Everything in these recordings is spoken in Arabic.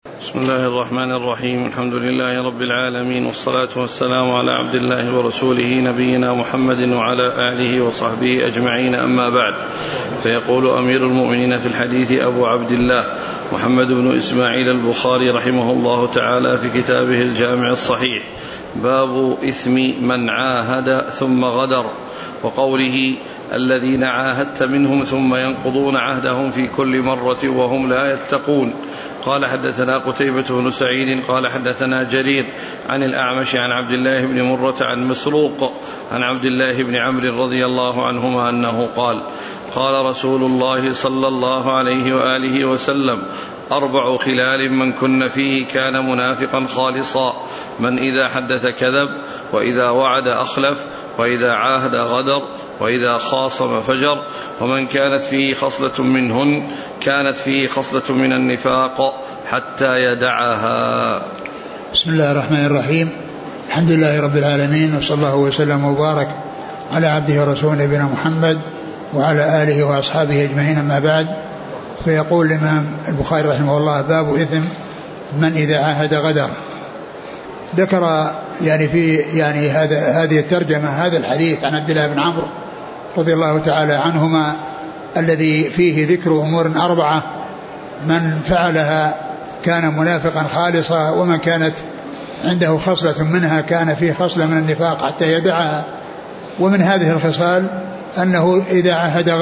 بسم الله الرحمن الرحيم. الحمد لله رب العالمين، والصلاة والسلام على عبد الله ورسوله نبينا محمد وعلى آله وصحبه أجمعين، أما بعد. فيقول أمير المؤمنين في الحديث أبو عبد الله محمد بن إسماعيل البخاري رحمه الله تعالى في كتابه الجامع الصحيح: باب إثم من عاهد ثم غدر، وقوله: الذين عاهدت منهم ثم ينقضون عهدهم في كل مرة وهم لا يتقون. قال: حدثنا قتيبة بن سعيد قال حدثنا جرير عن الأعمش عن عبد الله بن مرة عن مسروق عن عبد الله بن عمرو رضي الله عنهما أنه قال: قال رسول الله صلى الله عليه وآله وسلم: 4 خلال من كن فيه كان منافقا خالصا: من إذا حدث كذب، وإذا وعد أخلف، وإذا عاهد غدر، وإذا خاصم فجر. ومن كانت فيه خصلة منهن كانت فيه خصلة من النفاق حتى يدعها. بسم الله الرحمن الرحيم. الحمد لله رب العالمين، وصلى الله وسلم وبارك على عبده ورسوله نبينا محمد وعلى آله وأصحابه أجمعين، أما بعد. فيقول الإمام البخاري رحمه الله: باب إثم من إذا عاهد غدر. ذكر في هذه الترجمة هذا الحديث عن عبد الله بن عمرو رضي الله تعالى عنهما، الذي فيه ذكر أمور 4: من فعلها كان منافقا خالصا، ومن كانت عنده خصلة منها كان فيه خصلة من النفاق حتى يدعها. ومن هذه الخصال أنه إذا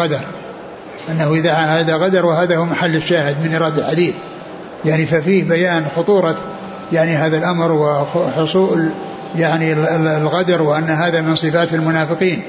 عاهد غدر، وهذا هو محل الشاهد من إرادة الحديث. ففيه بيان خطورة هذا الأمر وحصول الغدر، وأن هذا من صفات المنافقين.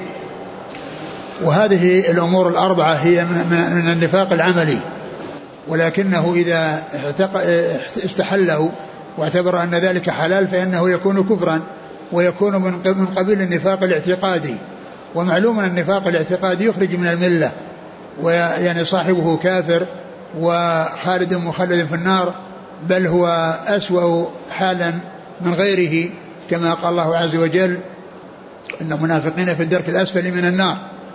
وهذه الأمور 4 هي من النفاق العملي، ولكنه إذا استحله واعتبر أن ذلك حلال فإنه يكون كفرا، ويكون من قبيل النفاق الاعتقادي. ومعلوم أن النفاق الاعتقادي يخرج من الملة، صاحبه كافر وخالد مخلد في النار، بل هو أسوأ حالا من غيره، كما قال الله عز وجل: إن المنافقين في الدرك الأسفل من النار.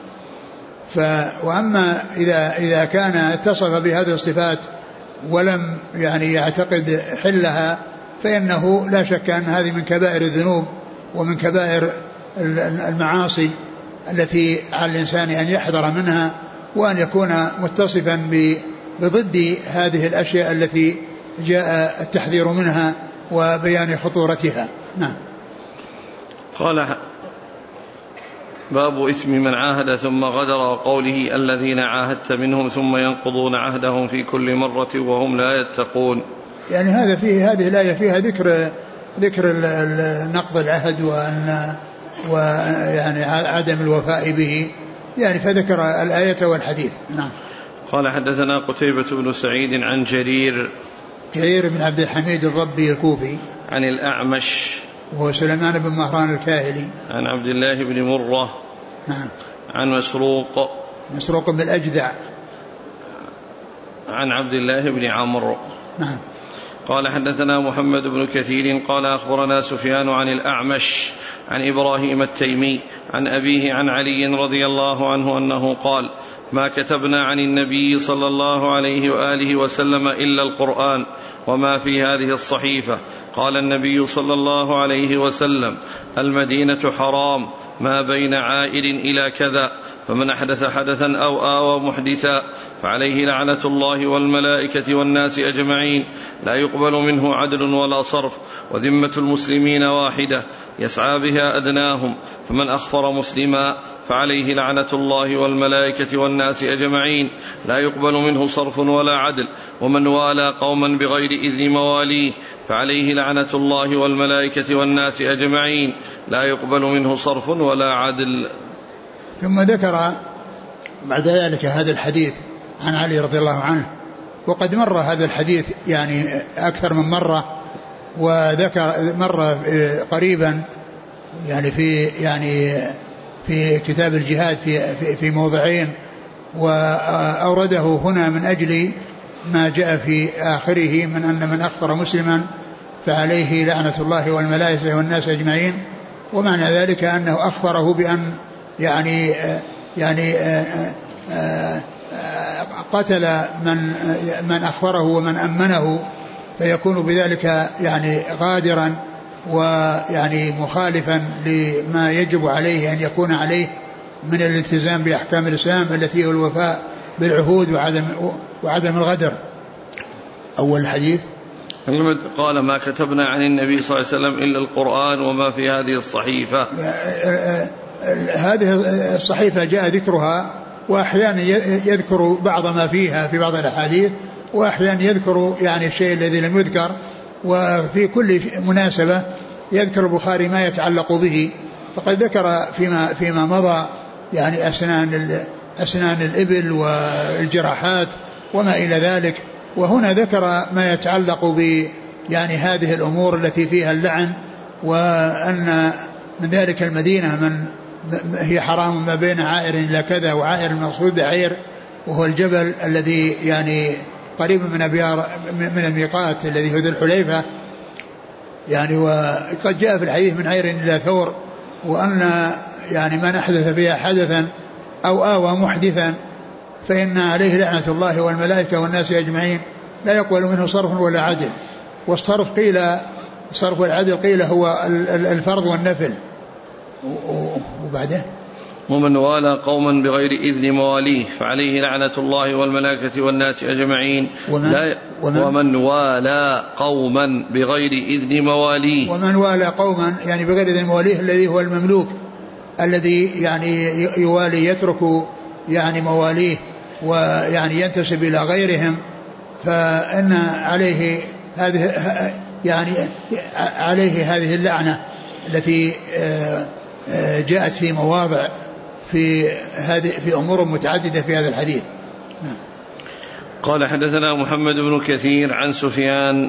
وأما إذا كان اتصف بهذه الصفات ولم يعتقد حلها، فإنه لا شك أن هذه من كبائر الذنوب ومن كبائر المعاصي التي على الإنسان أن يحذر منها، وأن يكون متصفا بضد هذه الأشياء التي جاء التحذير منها وبيان خطورتها. نعم. قال: باب إثم من عاهد ثم غدر، وقوله: الذين عاهدت منهم ثم ينقضون عهدهم في كل مرة وهم لا يتقون. هذه الآية فيها ذكر نقض العهد عدم الوفاء به، فذكر الآية والحديث. نعم. قال: حدثنا قتيبة بن سعيد عن جرير بن عبد الحميد الضبي الكوفي، عن الأعمش وهو سليمان بن مهران الكاهلي، عن عبد الله بن مرة. نعم. عن مسروق بن الأجدع، عن عبد الله بن عمرو. نعم. قال: حدثنا محمد بن كثير قال: أخبرنا سفيان عن الأعمش عن إبراهيم التيمي عن أبيه عن علي رضي الله عنه أنه قال: ما كتبنا عن النبي صلى الله عليه وآله وسلم إلا القرآن وما في هذه الصحيفة. قال النبي صلى الله عليه وسلم: المدينة حرام ما بين عائل إلى كذا، فمن أحدث حدثا أو آوى محدثا فعليه لعنة الله والملائكة والناس أجمعين، لا يقبل منه عدل ولا صرف، وذمة المسلمين واحدة يسعى بها أدناهم، فمن أخفر مسلما فعليه لعنة الله والملائكة والناس أجمعين، لا يقبل منه صرف ولا عدل، ومن والى قوما بغير إذن مواليه فعليه لعنة الله والملائكة والناس أجمعين، لا يقبل منه صرف ولا عدل. ثم ذكر بعد ذلك هذا الحديث عن علي رضي الله عنه، وقد مر هذا الحديث أكثر من مرة، وذكر مرة قريبا في كتاب الجهاد في موضعين، وأورده هنا من أجل ما جاء في آخره من أن من أخبر مسلما فعليه لعنة الله والملائكة والناس أجمعين. ومعنى ذلك أنه أخبره بأن قتل من أخبره ومن أمنه فيكون بذلك يعني غادرا ويعني مخالفا لما يجب عليه أن يكون عليه من الالتزام بأحكام الإسلام التي هو الوفاء بالعهود وعدم الغدر. أول الحديث قال ما كتبنا عن النبي صلى الله عليه وسلم إلا القرآن وما في هذه الصحيفة. هذه الصحيفة جاء ذكرها، وأحيانا يذكر بعض ما فيها في بعض الأحاديث، وأحيانا يذكر يعني الشيء الذي لم يذكر، وفي كل مناسبة يذكر البخاري ما يتعلق به. فقد ذكر فيما مضى يعني أسنان الإبل والجراحات وما إلى ذلك، وهنا ذكر ما يتعلق ب يعني هذه الأمور التي فيها اللعن، وأن من ذلك المدينة من هي حرام ما بين عائر إلى كذا، وعائر المقصود بعير وهو الجبل الذي يعني قريب من أبيار من الميقات الذي هو ذو الحليفة يعني. وقد جاء في الحديث من عير إلى ثور، وأن يعني من أحدث فيها حدثا أو آوى محدثا فإن عليه لعنة الله والملائكة والناس أجمعين لا يقبل منه صرف ولا عدل. والصرف قيل الصرف والعدل قيل هو الفرض والنفل. وبعده ومن والى قوما بغير إذن مواليه فعليه لعنة الله والملائكة والناس أجمعين. ومن والى قوما بغير إذن مواليه، ومن والى قوما يعني بغير إذن مواليه الذي هو المملوك الذي يعني يوالي يترك يعني مواليه ويعني ينتسب إلى غيرهم، فإن عليه هذه اللعنة التي جاءت في مواضع في أمور متعددة في هذا الحديث. قال حدثنا محمد بن كثير عن سفيان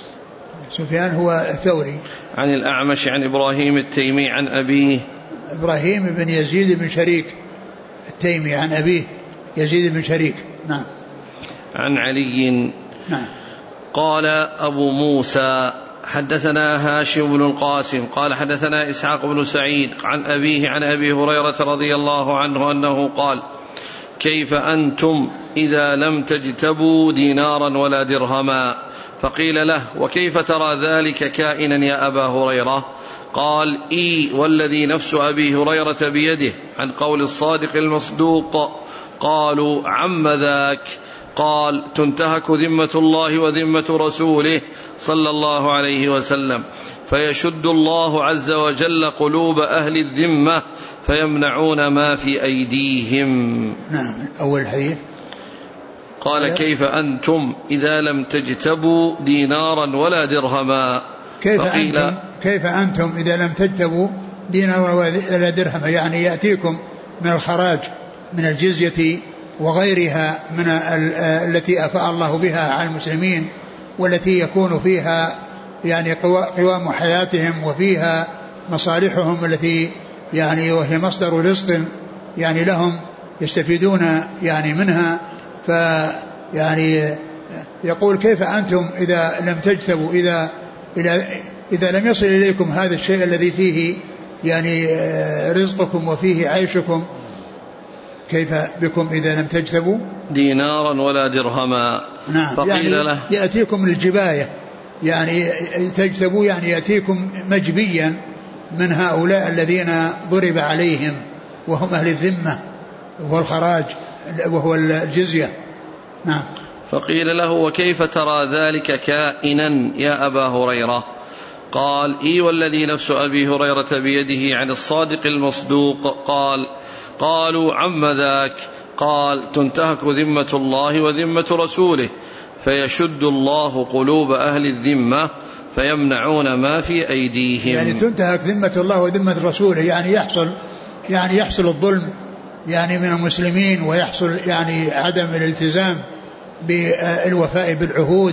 هو الثوري عن الأعمش عن إبراهيم التيمي عن أبيه إبراهيم بن يزيد بن شريك التيمي عن أبيه يزيد بن شريك. نعم. عن علي. نعم. قال أبو موسى حدثنا هاشم بن القاسم قال حدثنا إسحاق بن سعيد عن أبيه عن أبي هريرة رضي الله عنه أنه قال كيف أنتم إذا لم تجتبوا دينارا ولا درهما؟ فقيل له وكيف ترى ذلك كائنا يا أبا هريرة؟ قال والذي نفس أبي هريرة بيده عن قول الصادق المصدوق. قالوا عم ذاك؟ قال تنتهك ذمة الله وذمة رسوله صلى الله عليه وسلم، فيشد الله عز وجل قلوب أهل الذمة فيمنعون ما في أيديهم. نعم. أول حديث قال كيف أنتم إذا لم تجتبوا دينارا ولا درهما؟ كيف أنتم إذا لم تجتبوا دينارا ولا درهما، يعني يأتيكم من الخراج من الجزية وغيرها من التي أفاء الله بها على المسلمين، والتي يكون فيها يعني قوام حياتهم وفيها مصالحهم التي يعني وهي مصدر رزق يعني لهم يستفيدون يعني منها. فيعني يقول كيف أنتم إذا لم تجتبوا إذا لم يصل إليكم هذا الشيء الذي فيه يعني رزقكم وفيه عيشكم، كيف بكم إذا لم تجتبوا دينارا ولا درهما؟ نعم. فقيل يعني له يأتيكم الجباية، يعني تجتبوا يعني يأتيكم مجبيا من هؤلاء الذين ضرب عليهم وهم أهل الذمة والخراج وهو الجزية. نعم. فقيل له وكيف ترى ذلك كائنا يا أبا هريرة؟ قال والذي نفس أبي هريرة بيده عن الصادق المصدوق. قالوا عم ذاك؟ قال تنتهك ذمة الله وذمة رسوله فيشد الله قلوب أهل الذمة فيمنعون ما في أيديهم. يعني تنتهك ذمة الله وذمة رسوله، يعني يحصل الظلم يعني من المسلمين، ويحصل يعني عدم الالتزام بالوفاء بالعهود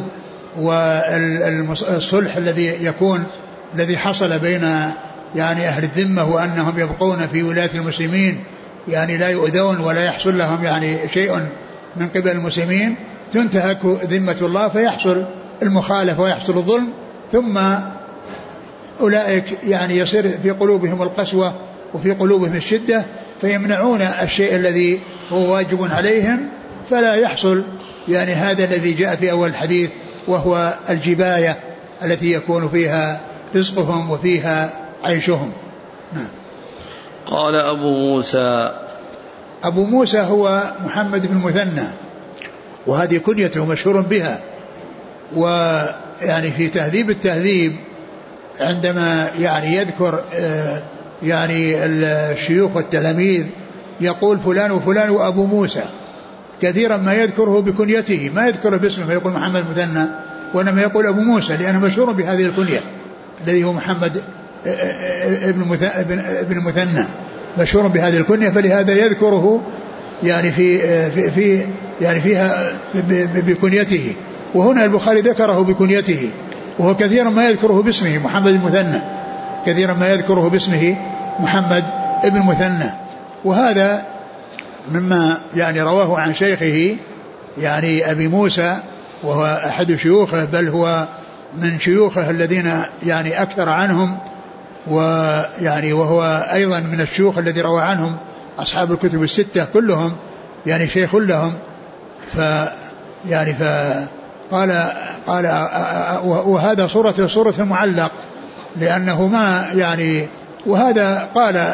والصلح الذي حصل بين يعني أهل الذمة وأنهم يبقون في ولاية المسلمين يعني لا يؤذون ولا يحصل لهم يعني شيء من قبل المسلمين. تنتهك ذمة الله فيحصل المخالفة ويحصل الظلم، ثم أولئك يعني يصير في قلوبهم القسوة وفي قلوبهم الشدة فيمنعون الشيء الذي هو واجب عليهم، فلا يحصل يعني هذا الذي جاء في أول الحديث وهو الجباية التي يكون فيها رزقهم وفيها عيشهم. نعم. قال أبو موسى هو محمد بن المثنى، وهذه كنيته مشهور بها. ويعني في تهذيب التهذيب عندما يعني يذكر يعني الشيوخ والتلاميذ يقول فلان وفلان وأبو موسى، كثيرا ما يذكره بكنيته، ما يذكره باسمه فيقول محمد المثنى، وإنما يقول أبو موسى لأنه مشهور بهذه الكنية الذي هو محمد ابن المثنى، مشهور بهذه الكنية، فلهذا يذكره يعني في يعني فيها بكنيته. وهنا البخاري ذكره بكنيته، وهو كثيرا ما يذكره باسمه محمد المثنى، كثيرا ما يذكره باسمه محمد ابن المثنى. وهذا مما يعني رواه عن شيخه يعني أبي موسى، وهو أحد شيوخه، بل هو من شيوخه الذين يعني أكثر عنهم، ويعني وهو أيضا من الشيوخ الذي روى عنهم أصحاب الكتب الستة كلهم يعني شيخ لهم. قال وهذا صورة معلق، لأنه ما يعني، وهذا قال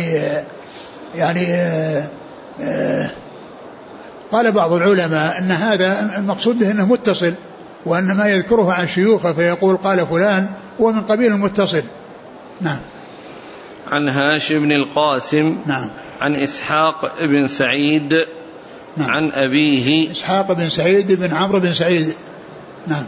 قال بعض العلماء أن هذا المقصود به أنه متصل، وأن ما يذكره عن شيوخه فيقول قال فلان هو من قبيل المتصل. نعم. عن هاشم بن القاسم. نعم. عن إسحاق بن سعيد. نعم. عن أبيه إسحاق بن سعيد بن عمرو بن سعيد. نعم.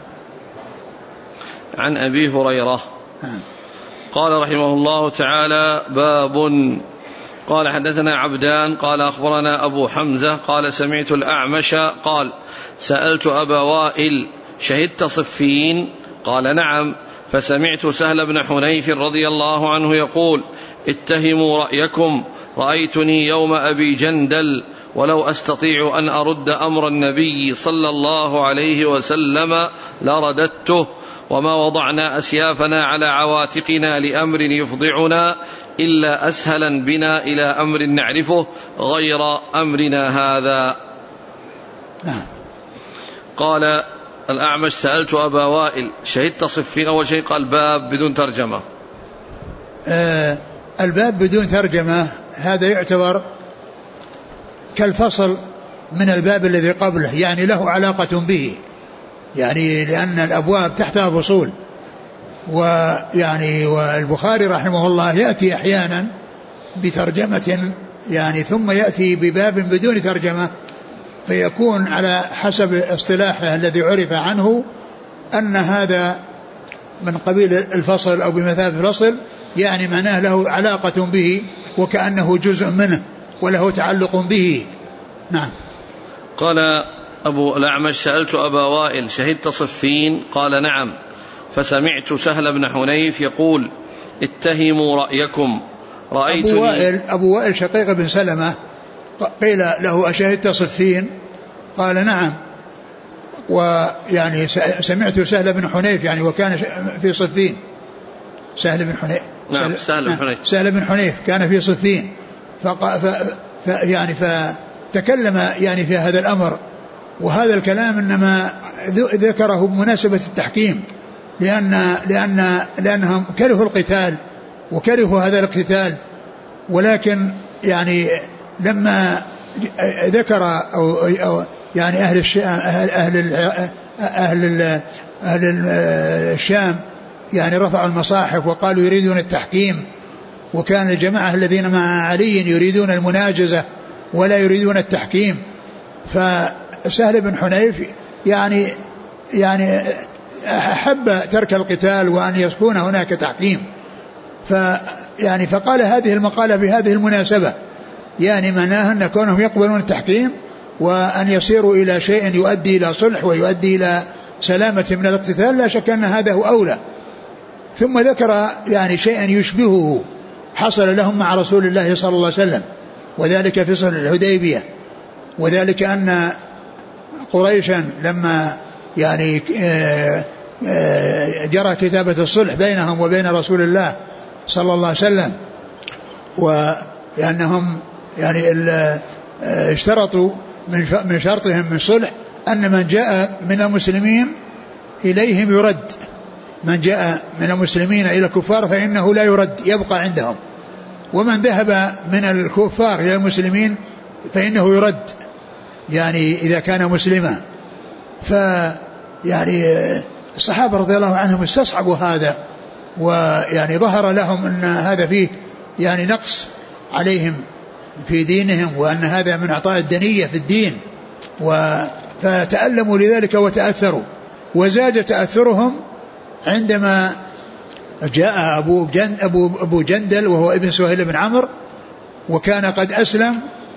عن أبي هريرة. نعم. قال رحمه الله تعالى: باب. قال حدثنا عبدان قال أخبرنا أبو حمزة قال سمعت الأعمش قال: سألت أبا وائل: شهدت صفين؟ قال: نعم. فسمعت سهل بن حنيف رضي الله عنه يقول: اتهموا رأيكم، رأيتني يوم أبي جندل ولو أستطيع أن أرد أمر النبي صلى الله عليه وسلم لرددته، وما وضعنا أسيافنا على عواتقنا لأمر يفضعنا إلا أسهلا بنا إلى أمر نعرفه غير أمرنا هذا. نعم. قال الأعمش: سألت أبا وائل: شهدت صفين؟ أول شيء قال باب بدون ترجمة. الباب بدون ترجمة هذا يعتبر كالفصل من الباب الذي قبله، يعني له علاقة به، يعني لأن الأبواب تحتها فصول. ويعني والبخاري رحمه الله يأتي أحيانا بترجمة يعني ثم يأتي بباب بدون ترجمة، فيكون على حسب اصطلاحه الذي عرف عنه أن هذا من قبيل الفصل أو بمثابة الفصل، يعني معناه له علاقة به وكأنه جزء منه وله تعلق به. نعم. قال أبو الأعمش: سألت أبا وائل: شهدت صفين؟ قال: نعم. فسمعت سهل بن حنيف يقول: اتهموا رأيكم، رأيتني. أبو وائل شقيق بن سلمة قيل له: أشهدت صفين؟ قال: نعم. ويعني سمعت سهل بن حنيف، يعني وكان في صفين. سهل بن حنيف. نعم. سهل بن حنيف كان في صفين، يعني فتكلم يعني في هذا الأمر، وهذا الكلام إنما ذكره بمناسبة التحكيم، لأنهم كرهوا القتال وكرهوا هذا الاقتتال، ولكن يعني لما ذكر أو يعني أهل الشام يعني رفعوا المصاحف وقالوا يريدون التحكيم، وكان الجماعة الذين مع علي يريدون المناجزة ولا يريدون التحكيم. فسهل بن حنيف يعني أحب ترك القتال وأن يكون هناك تحكيم، فقال هذه المقالة بهذه المناسبة، يعني معناها أن كونهم يقبلون التحكيم وأن يصيروا إلى شيء يؤدي إلى صلح ويؤدي إلى سلامة من الاقتتال، لا شك أن هذا هو أولى. ثم ذكر يعني شيئا يشبهه حصل لهم مع رسول الله صلى الله عليه وسلم، وذلك في صلح الحديبية، وذلك أن قريشا لما يعني جرى كتابة الصلح بينهم وبين رسول الله صلى الله عليه وسلم، وأنهم يعني اشترطوا من شرطهم من صلح أن من جاء من المسلمين إليهم يرد، من جاء من المسلمين إلى الكفار فإنه لا يرد يبقى عندهم، ومن ذهب من الكفار إلى المسلمين فإنه يرد، يعني إذا كان مسلما. فيعني الصحابة رضي الله عنهم استصعبوا هذا، ويعني ظهر لهم أن هذا فيه يعني نقص عليهم في دينهم، وأن هذا من أعطاء الدنية في الدين، فتألموا لذلك وتأثروا. وزاد تأثرهم عندما جاء أبو جندل وهو ابن سهيل بن عمرو، وكان قد أسلم،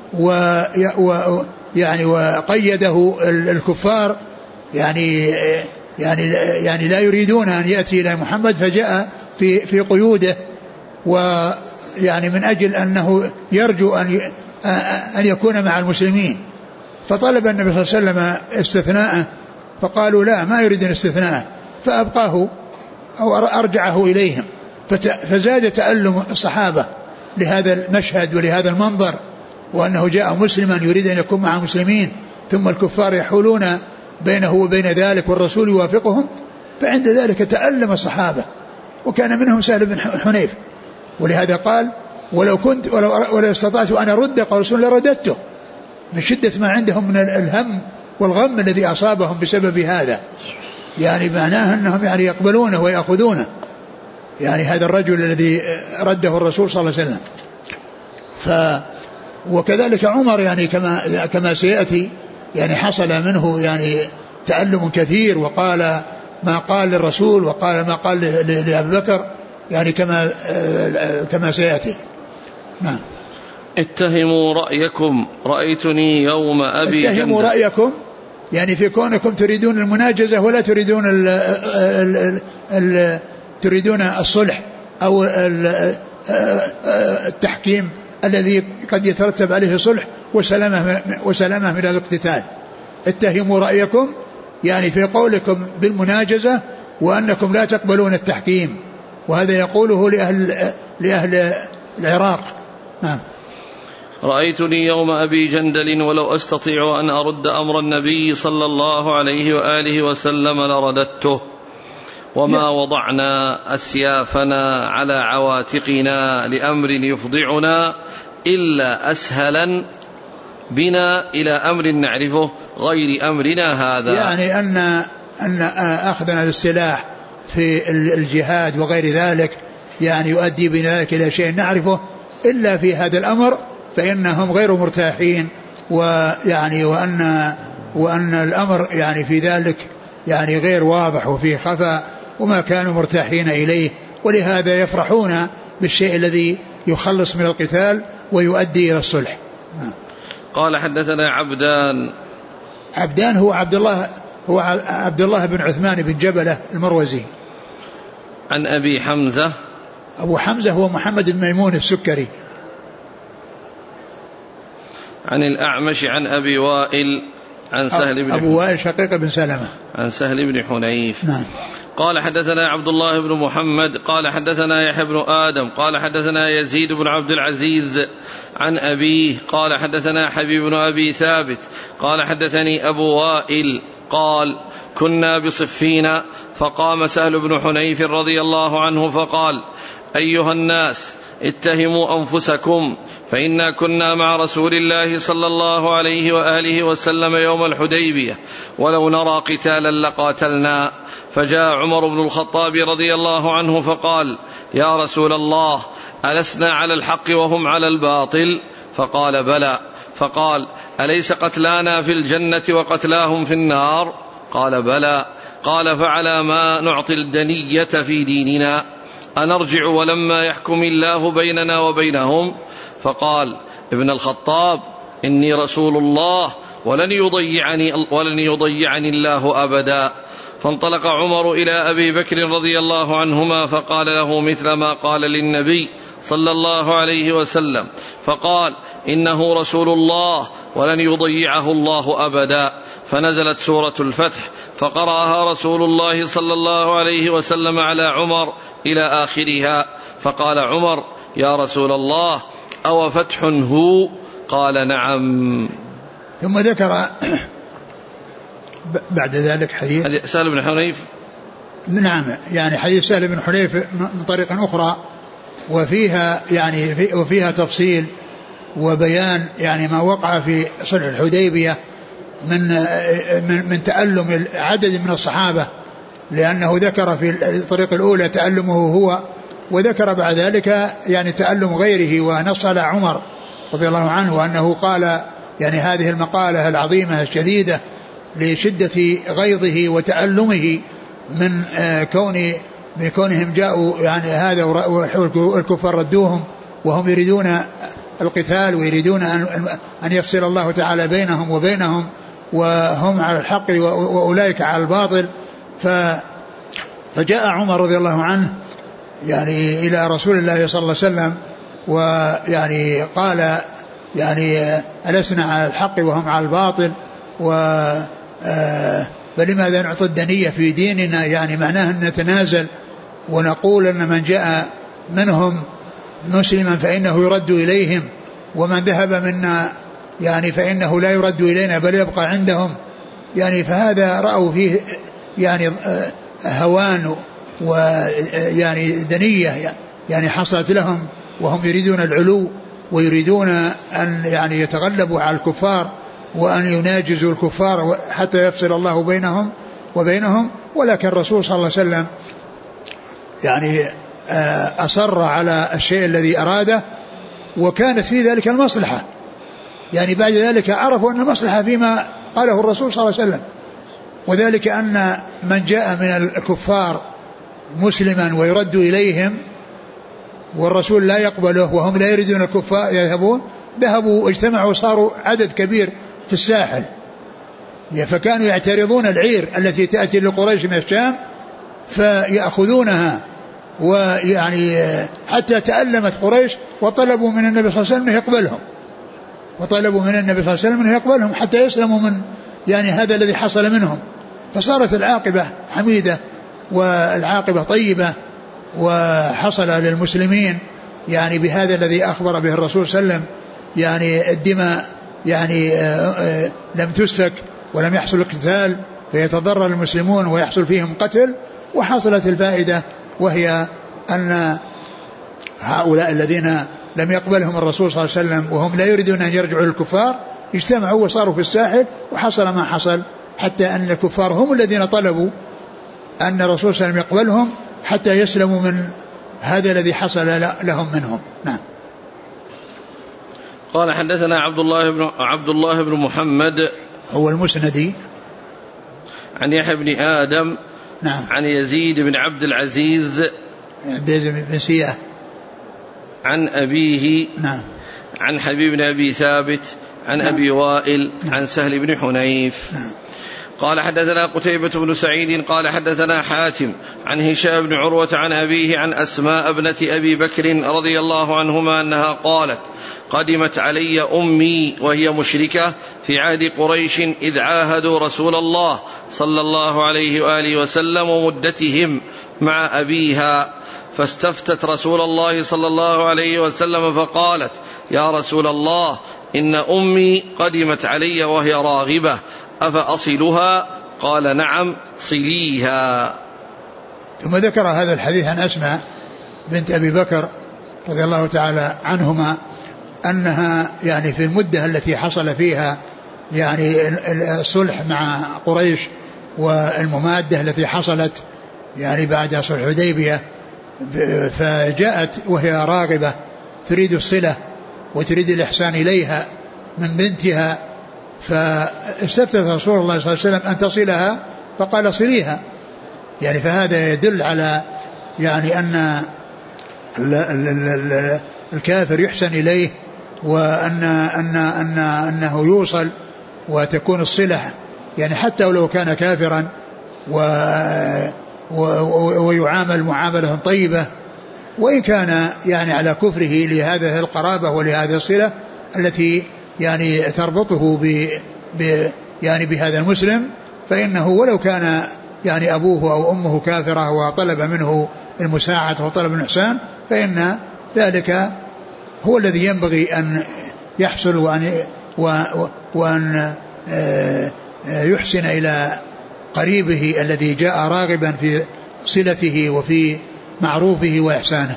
يعني وقيده الكفار يعني لا يريدون أن يأتي إلى محمد، فجاء في قيوده، ويعني من أجل أنه يرجو أن يكون مع المسلمين. فطلب النبي صلى الله عليه وسلم استثناءه، فقالوا لا، ما يريدون استثناءه، فأبقاه أو أرجعه إليهم. فزاد تألم الصحابة لهذا المشهد ولهذا المنظر، وأنه جاء مسلما يريد أن يكون مع المسلمين، ثم الكفار يحولون بينه وبين ذلك والرسول يوافقهم. فعند ذلك تألم الصحابة، وكان منهم سهل بن حنيف، ولهذا قال ولو استطعت أن أرد قال رسول لرددته، من شدة ما عندهم من الهم والغم الذي أصابهم بسبب هذا. يعني معناه أنهم يعني يقبلونه ويأخذونه، يعني هذا الرجل الذي رده الرسول صلى الله عليه وسلم. وكذلك عمر يعني كما سيأتي يعني حصل منه يعني تألم كثير، وقال ما قال للرسول وقال ما قال لأبي بكر، يعني كما سيأتي. نعم. اتهموا رأيكم رأيتني يوم أبي جندل. اتهموا رأيكم يعني في كونكم تريدون المناجزة ولا تريدون الصلح أو التحكيم الذي قد يترتب عليه صلح وسلامة من الاقتتال. اتهموا رأيكم يعني في قولكم بالمناجزة، وأنكم لا تقبلون التحكيم، وهذا يقوله لأهل العراق. نعم. رأيتني يوم أبي جندل ولو أستطيع أن أرد أمر النبي صلى الله عليه وآله وسلم لرددته، وما وضعنا أسيافنا على عواتقنا لأمر يفضعنا إلا أسهلا بنا إلى أمر نعرفه غير أمرنا هذا. يعني أن أخذنا السلاح في الجهاد وغير ذلك يعني يؤدي بنا إلى شيء نعرفه، إلا في هذا الأمر فإنهم غير مرتاحين، ويعني وأن الأمر يعني في ذلك يعني غير واضح وفيه خفاء، وما كانوا مرتاحين إليه، ولهذا يفرحون بالشيء الذي يخلص من القتال ويؤدي إلى الصلح. قال حدثنا عبدان هو عبد الله بن عثمان بن جبلة المروزي. عن أبي حمزة. أبو حمزة هو محمد بن ميمون السكري. عن الأعمش عن أبي وائل عن سهل بن أبو وائل شقيق بن سلمة عن سهل بن حنيف. نعم. قال حدثنا عبد الله بن محمد قال حدثنا يحيى بن آدم قال حدثنا يزيد بن عبد العزيز عن أبيه قال حدثنا حبيب بن أبي ثابت قال حدثني أبو وائل قال كنا بصفين فقام سهل بن حنيف رضي الله عنه فقال أيها الناس اتهموا أنفسكم فإنا كنا مع رسول الله صلى الله عليه وآله وسلم يوم الحديبية ولو نرى قتالا لقاتلنا. فجاء عمر بن الخطاب رضي الله عنه فقال يا رسول الله ألسنا على الحق وهم على الباطل؟ فقال بلى. فقال أليس قتلانا في الجنة وقتلاهم في النار؟ قال بلى. قال فعلى ما نعطي الدنية في ديننا أنرجع ولما يحكم الله بيننا وبينهم؟ فقال ابن الخطاب إني رسول الله ولن يضيعني الله أبدا. فانطلق عمر إلى أبي بكر رضي الله عنهما فقال له مثل ما قال للنبي صلى الله عليه وسلم، فقال إنه رسول الله ولن يضيعه الله أبدا. فنزلت سورة الفتح فقرأها رسول الله صلى الله عليه وسلم على عمر إلى آخرها. فقال عمر يا رسول الله أو فتح هو؟ قال نعم. ثم ذكر بعد ذلك حديث سهل بن حنيف نعم يعني حديث سهل بن حنيف من طريق أخرى وفيها يعني وفيها تفصيل وبيان يعني ما وقع في صلح الحديبية من تألم عدد من الصحابة، لأنه ذكر في الطريق الأولى تألمه هو، وذكر بعد ذلك يعني تألم غيره، ونص على عمر رضي الله عنه وأنه قال يعني هذه المقالة العظيمة الشديدة لشدة غيظه وتألمه من كونهم جاءوا يعني هذا والكفار ردوهم وهم يريدون القتال ويريدون أن يفصل الله تعالى بينهم وبينهم، وهم على الحق وأولئك على الباطل. فجاء عمر رضي الله عنه يعني إلى رسول الله صلى الله عليه وسلم ويعني قال يعني ألسنا على الحق وهم على الباطل، فلماذا نعطي الدنية في ديننا؟ يعني معناه أن نتنازل ونقول أن من جاء منهم مسلما فإنه يرد إليهم، ومن ذهب منا يعني فإنه لا يرد إلينا بل يبقى عندهم. يعني فهذا رأوا فيه يعني هوان ويعني دنية يعني حصلت لهم، وهم يريدون العلو ويريدون أن يعني يتغلبوا على الكفار وأن يناجزوا الكفار حتى يفصل الله بينهم وبينهم. ولكن الرسول صلى الله عليه وسلم يعني أصر على الشيء الذي أراده، وكانت في ذلك المصلحة. يعني بعد ذلك عرفوا أن المصلحة فيما قاله الرسول صلى الله عليه وسلم، وذلك أن من جاء من الكفار مسلما ويرد إليهم والرسول لا يقبله وهم لا يريدون الكفار يذهبون، ذهبوا واجتمعوا صاروا عدد كبير في الساحل، فكانوا يعترضون العير التي تأتي لقريش من الشام فيأخذونها، ويعني حتى تألمت قريش وطلبوا من النبي صلى الله عليه وسلم أن يقبلهم، وطلبوا من النبي صلى الله عليه وسلم أن يقبلهم حتى يسلموا من يعني هذا الذي حصل منهم. فصارت العاقبة حميدة والعاقبة طيبة، وحصل للمسلمين يعني بهذا الذي أخبر به الرسول صلى الله عليه وسلم، يعني الدماء يعني لم تسفك ولم يحصل القتال فيتضرر المسلمون ويحصل فيهم قتل. وحصلت الفائدة وهي أن هؤلاء الذين لم يقبلهم الرسول صلى الله عليه وسلم وهم لا يريدون أن يرجعوا للكفار اجتمعوا وصاروا في الساحل، وحصل ما حصل حتى أن الكفار هم الذين طلبوا أن الرسول صلى الله عليه وسلم يقبلهم حتى يسلموا من هذا الذي حصل لهم منهم. نعم. قال حدثنا عبد الله بن محمد هو المسندي عن يحيى بن آدم نعم. عن يزيد بن عبد العزيز بن سيئة عن أبيه نعم. عن حبيب بن أبي ثابت عن نعم. أبي وائل نعم. عن سهل بن حنيف نعم. قال حدثنا قتيبة بن سعيد قال حدثنا حاتم عن هشام بن عروة عن أبيه عن أسماء ابنة أبي بكر رضي الله عنهما أنها قالت قدمت علي أمي وهي مشركة في عهد قريش إذ عاهدوا رسول الله صلى الله عليه وآله وسلم ومدتهم مع أبيها، فاستفتت رسول الله صلى الله عليه وسلم فقالت يا رسول الله إن أمي قدمت علي وهي راغبة أفأصلها؟ قال نعم صليها. ثم ذكر هذا الحديث عن أسماء بنت أبي بكر رضي الله تعالى عنهما أنها يعني في المدة التي حصل فيها يعني الصلح مع قريش والممادة التي حصلت يعني بعد صلح الحديبية، فجاءت وهي راغبة تريد الصلة وتريد الإحسان إليها من بنتها، فاستفتت رسول الله صلى الله عليه وسلم أن تصلها فقال صليها. يعني فهذا يدل على يعني أن الكافر يحسن إليه أنه يوصل وتكون الصلة يعني حتى ولو كان كافرا ويعامل معاملة طيبة، وإن كان يعني على كفره لهذه القرابة ولهذه الصلة التي يعني تربطه يعني بهذا المسلم، فإنه ولو كان يعني أبوه أو أمه كافرة وطلب منه المساعدة وطلب الإحسان فإن ذلك هو الذي ينبغي أن يحصل وأن يحسن إلى قريبه الذي جاء راغبا في صلته وفي معروفه وإحسانه.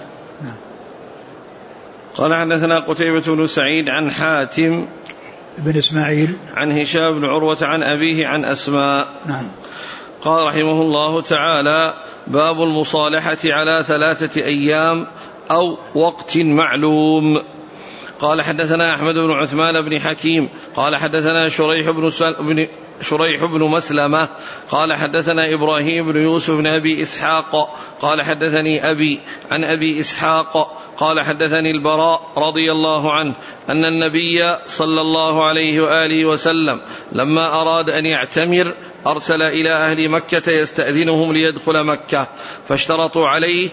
قال حدثنا قتيبة بن سعيد عن حاتم بن إسماعيل عن هشام بن عروة عن أبيه عن أسماء. قال رحمه الله تعالى: باب المصالحة على 3 أيام أو وقت معلوم. قال حدثنا أحمد بن عثمان بن حكيم قال حدثنا شريح بن مسلمة قال حدثنا إبراهيم بن يوسف بن أبي إسحاق قال حدثني أبي عن أبي إسحاق قال حدثني البراء رضي الله عنه أن النبي صلى الله عليه وآله وسلم لما أراد أن يعتمر أرسل إلى أهل مكة يستأذنهم ليدخل مكة، فاشترطوا عليه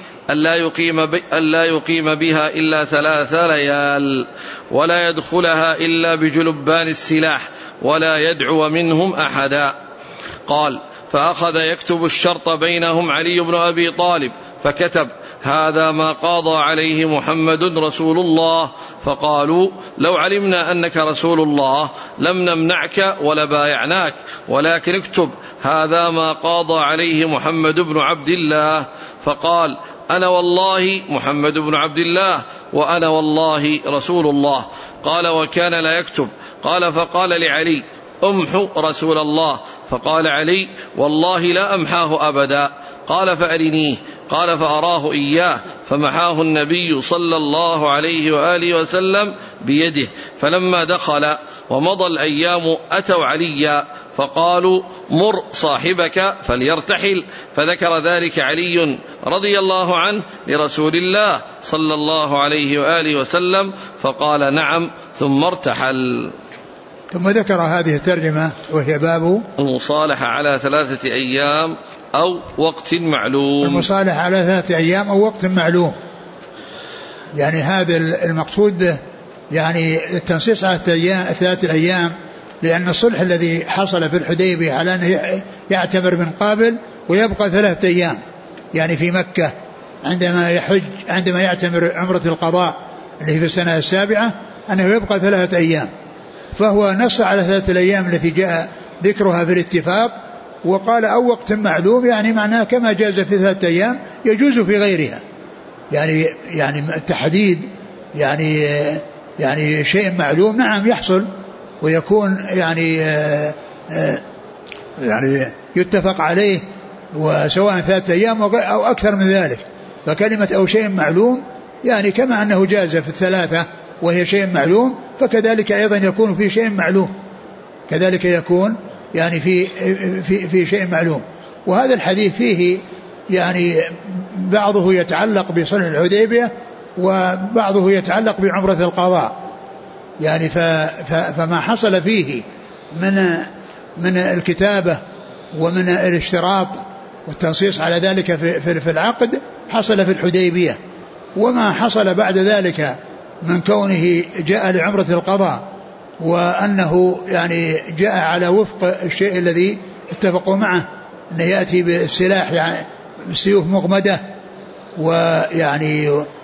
ألا يقيم بها إلا 3 ليال ولا يدخلها إلا بجلبان السلاح ولا يدعو منهم أحدا. قال: فأخذ يكتب الشرط بينهم علي بن أبي طالب فكتب: هذا ما قاضى عليه محمد رسول الله. فقالوا: لو علمنا أنك رسول الله لم نمنعك ولا بايعناك، ولكن اكتب: هذا ما قاضى عليه محمد بن عبد الله. فقال: أنا والله محمد بن عبد الله وأنا والله رسول الله. قال: وكان لا يكتب. قال: فقال لعلي: أمحو رسول الله. فقال علي: والله لا أمحاه أبدا. قال: فأرنيه. قال: فأراه إياه فمحاه النبي صلى الله عليه وآله وسلم بيده. فلما دخل ومضى الأيام أتوا عليا فقالوا: مر صاحبك فليرتحل. فذكر ذلك علي رضي الله عنه لرسول الله صلى الله عليه وآله وسلم فقال: نعم، ثم ارتحل. ثم ذكر هذه الترجمة وهي باب المصالحة على 3 أيام أو وقت معلوم. المصالحة على 3 أيام أو وقت معلوم، يعني هذا المقصود به يعني التنصيص على 3 أيام، لأن الصلح الذي حصل في الحديبية على أنه يعتمر من قابل ويبقى 3 أيام يعني في مكة عندما يعتمر عمرة القضاء اللي في السنة 7 أنه يبقى 3 أيام، فهو نص على 3 الأيام التي جاء ذكرها في الاتفاق، وقال أو وقت معلوم، يعني معناه كما جاز في 3 أيام يجوز في غيرها، يعني التحديد يعني شيء معلوم نعم يحصل ويكون يعني يتفق عليه، وسواء 3 أيام أو أكثر من ذلك. فكلمة أو شيء معلوم يعني كما أنه جاز في 3 وهي شيء معلوم، فكذلك أيضا يكون في شيء معلوم، كذلك يكون يعني في شيء معلوم. وهذا الحديث فيه يعني بعضه يتعلق بصلح الحديبية وبعضه يتعلق بعمرة القضاء، يعني فما حصل فيه من الكتابة ومن الاشتراط والتنصيص على ذلك في العقد حصل في الحديبية، وما حصل بعد ذلك من كونه جاء لعمرة القضاء وأنه يعني جاء على وفق الشيء الذي اتفقوا معه، أنه يأتي بالسلاح يعني بالسيوف مغمدة، ويعني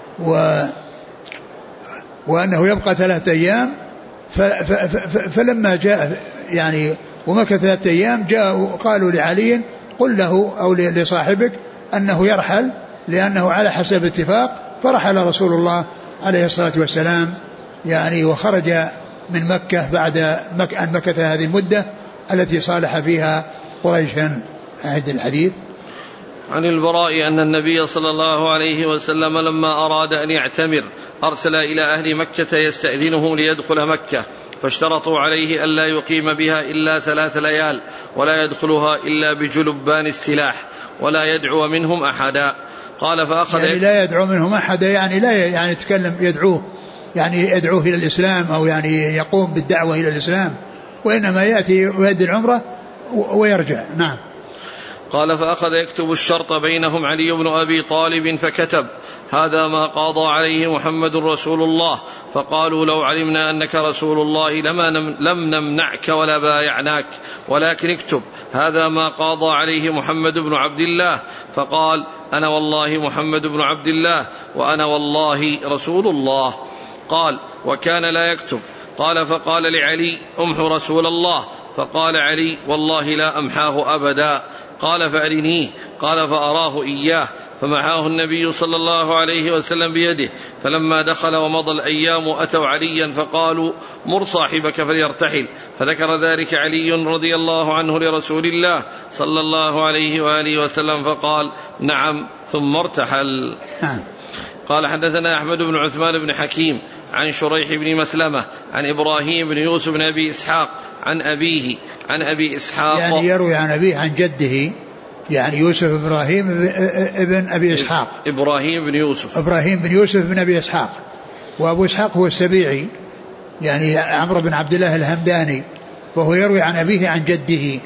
وأنه يبقى 3 أيام. فلما جاء يعني ومكث 3 أيام جاءوا قالوا لعلي قل له أو لصاحبك أنه يرحل، لأنه على حسب اتفاق. فرحل رسول الله عليه الصلاة والسلام يعني وخرج من مكة بعد أن مكث هذه المدة التي صالح فيها قريشا. أعد الحديث. عن البراء أن النبي صلى الله عليه وسلم لما أراد أن يعتمر أرسل إلى أهل مكة يستأذنهم ليدخل مكة، فاشترطوا عليه ألا يقيم بها إلا 3 ليال ولا يدخلها إلا بجلبان السلاح ولا يدعو منهم أحدا. قال: فأخذ يعني لا يدعو منهم أحدا، يعني لا يعني يتكلم يدعوه، يعني يدعوه إلى الإسلام أو يعني يقوم بالدعوة إلى الإسلام، وإنما يأتي ويؤدي العمرة ويرجع. نعم. قال: فأخذ يكتب الشرط بينهم علي بن أبي طالب فكتب: هذا ما قاضى عليه محمد رسول الله. فقالوا: لو علمنا أنك رسول الله لم نمنعك ولا بايعناك، ولكن اكتب: هذا ما قاضى عليه محمد بن عبد الله. فقال: أنا والله محمد بن عبد الله وأنا والله رسول الله. قال: وكان لا يكتب. قال: فقال لعلي: أمحو رسول الله. فقال علي: والله لا أمحاه أبدا. قال: فأرنيه. قال فأراه إياه فمحاه النبي صلى الله عليه وسلم بيده. فلما دخل ومضى الأيام أتوا عليا فقالوا مر صاحبك فليرتحل، فذكر ذلك علي رضي الله عنه لرسول الله صلى الله عليه وآله وسلم فقال نعم ثم ارتحل. قال حدثنا أحمد بن عثمان بن حكيم عن شريح بن مسلمة عن إبراهيم بن يوسف بن أبي إسحاق عن أبيه عن أبي إسحاق، يعني يروي عن أبيه عن جده، يعني يوسف إبراهيم ابن أبي إسحاق، إبراهيم بن يوسف بن أبي إسحاق، وأبو إسحاق هو السبيعي يعني عمرو بن عبد الله الهمداني، وهو يروي عن أبيه عن جده.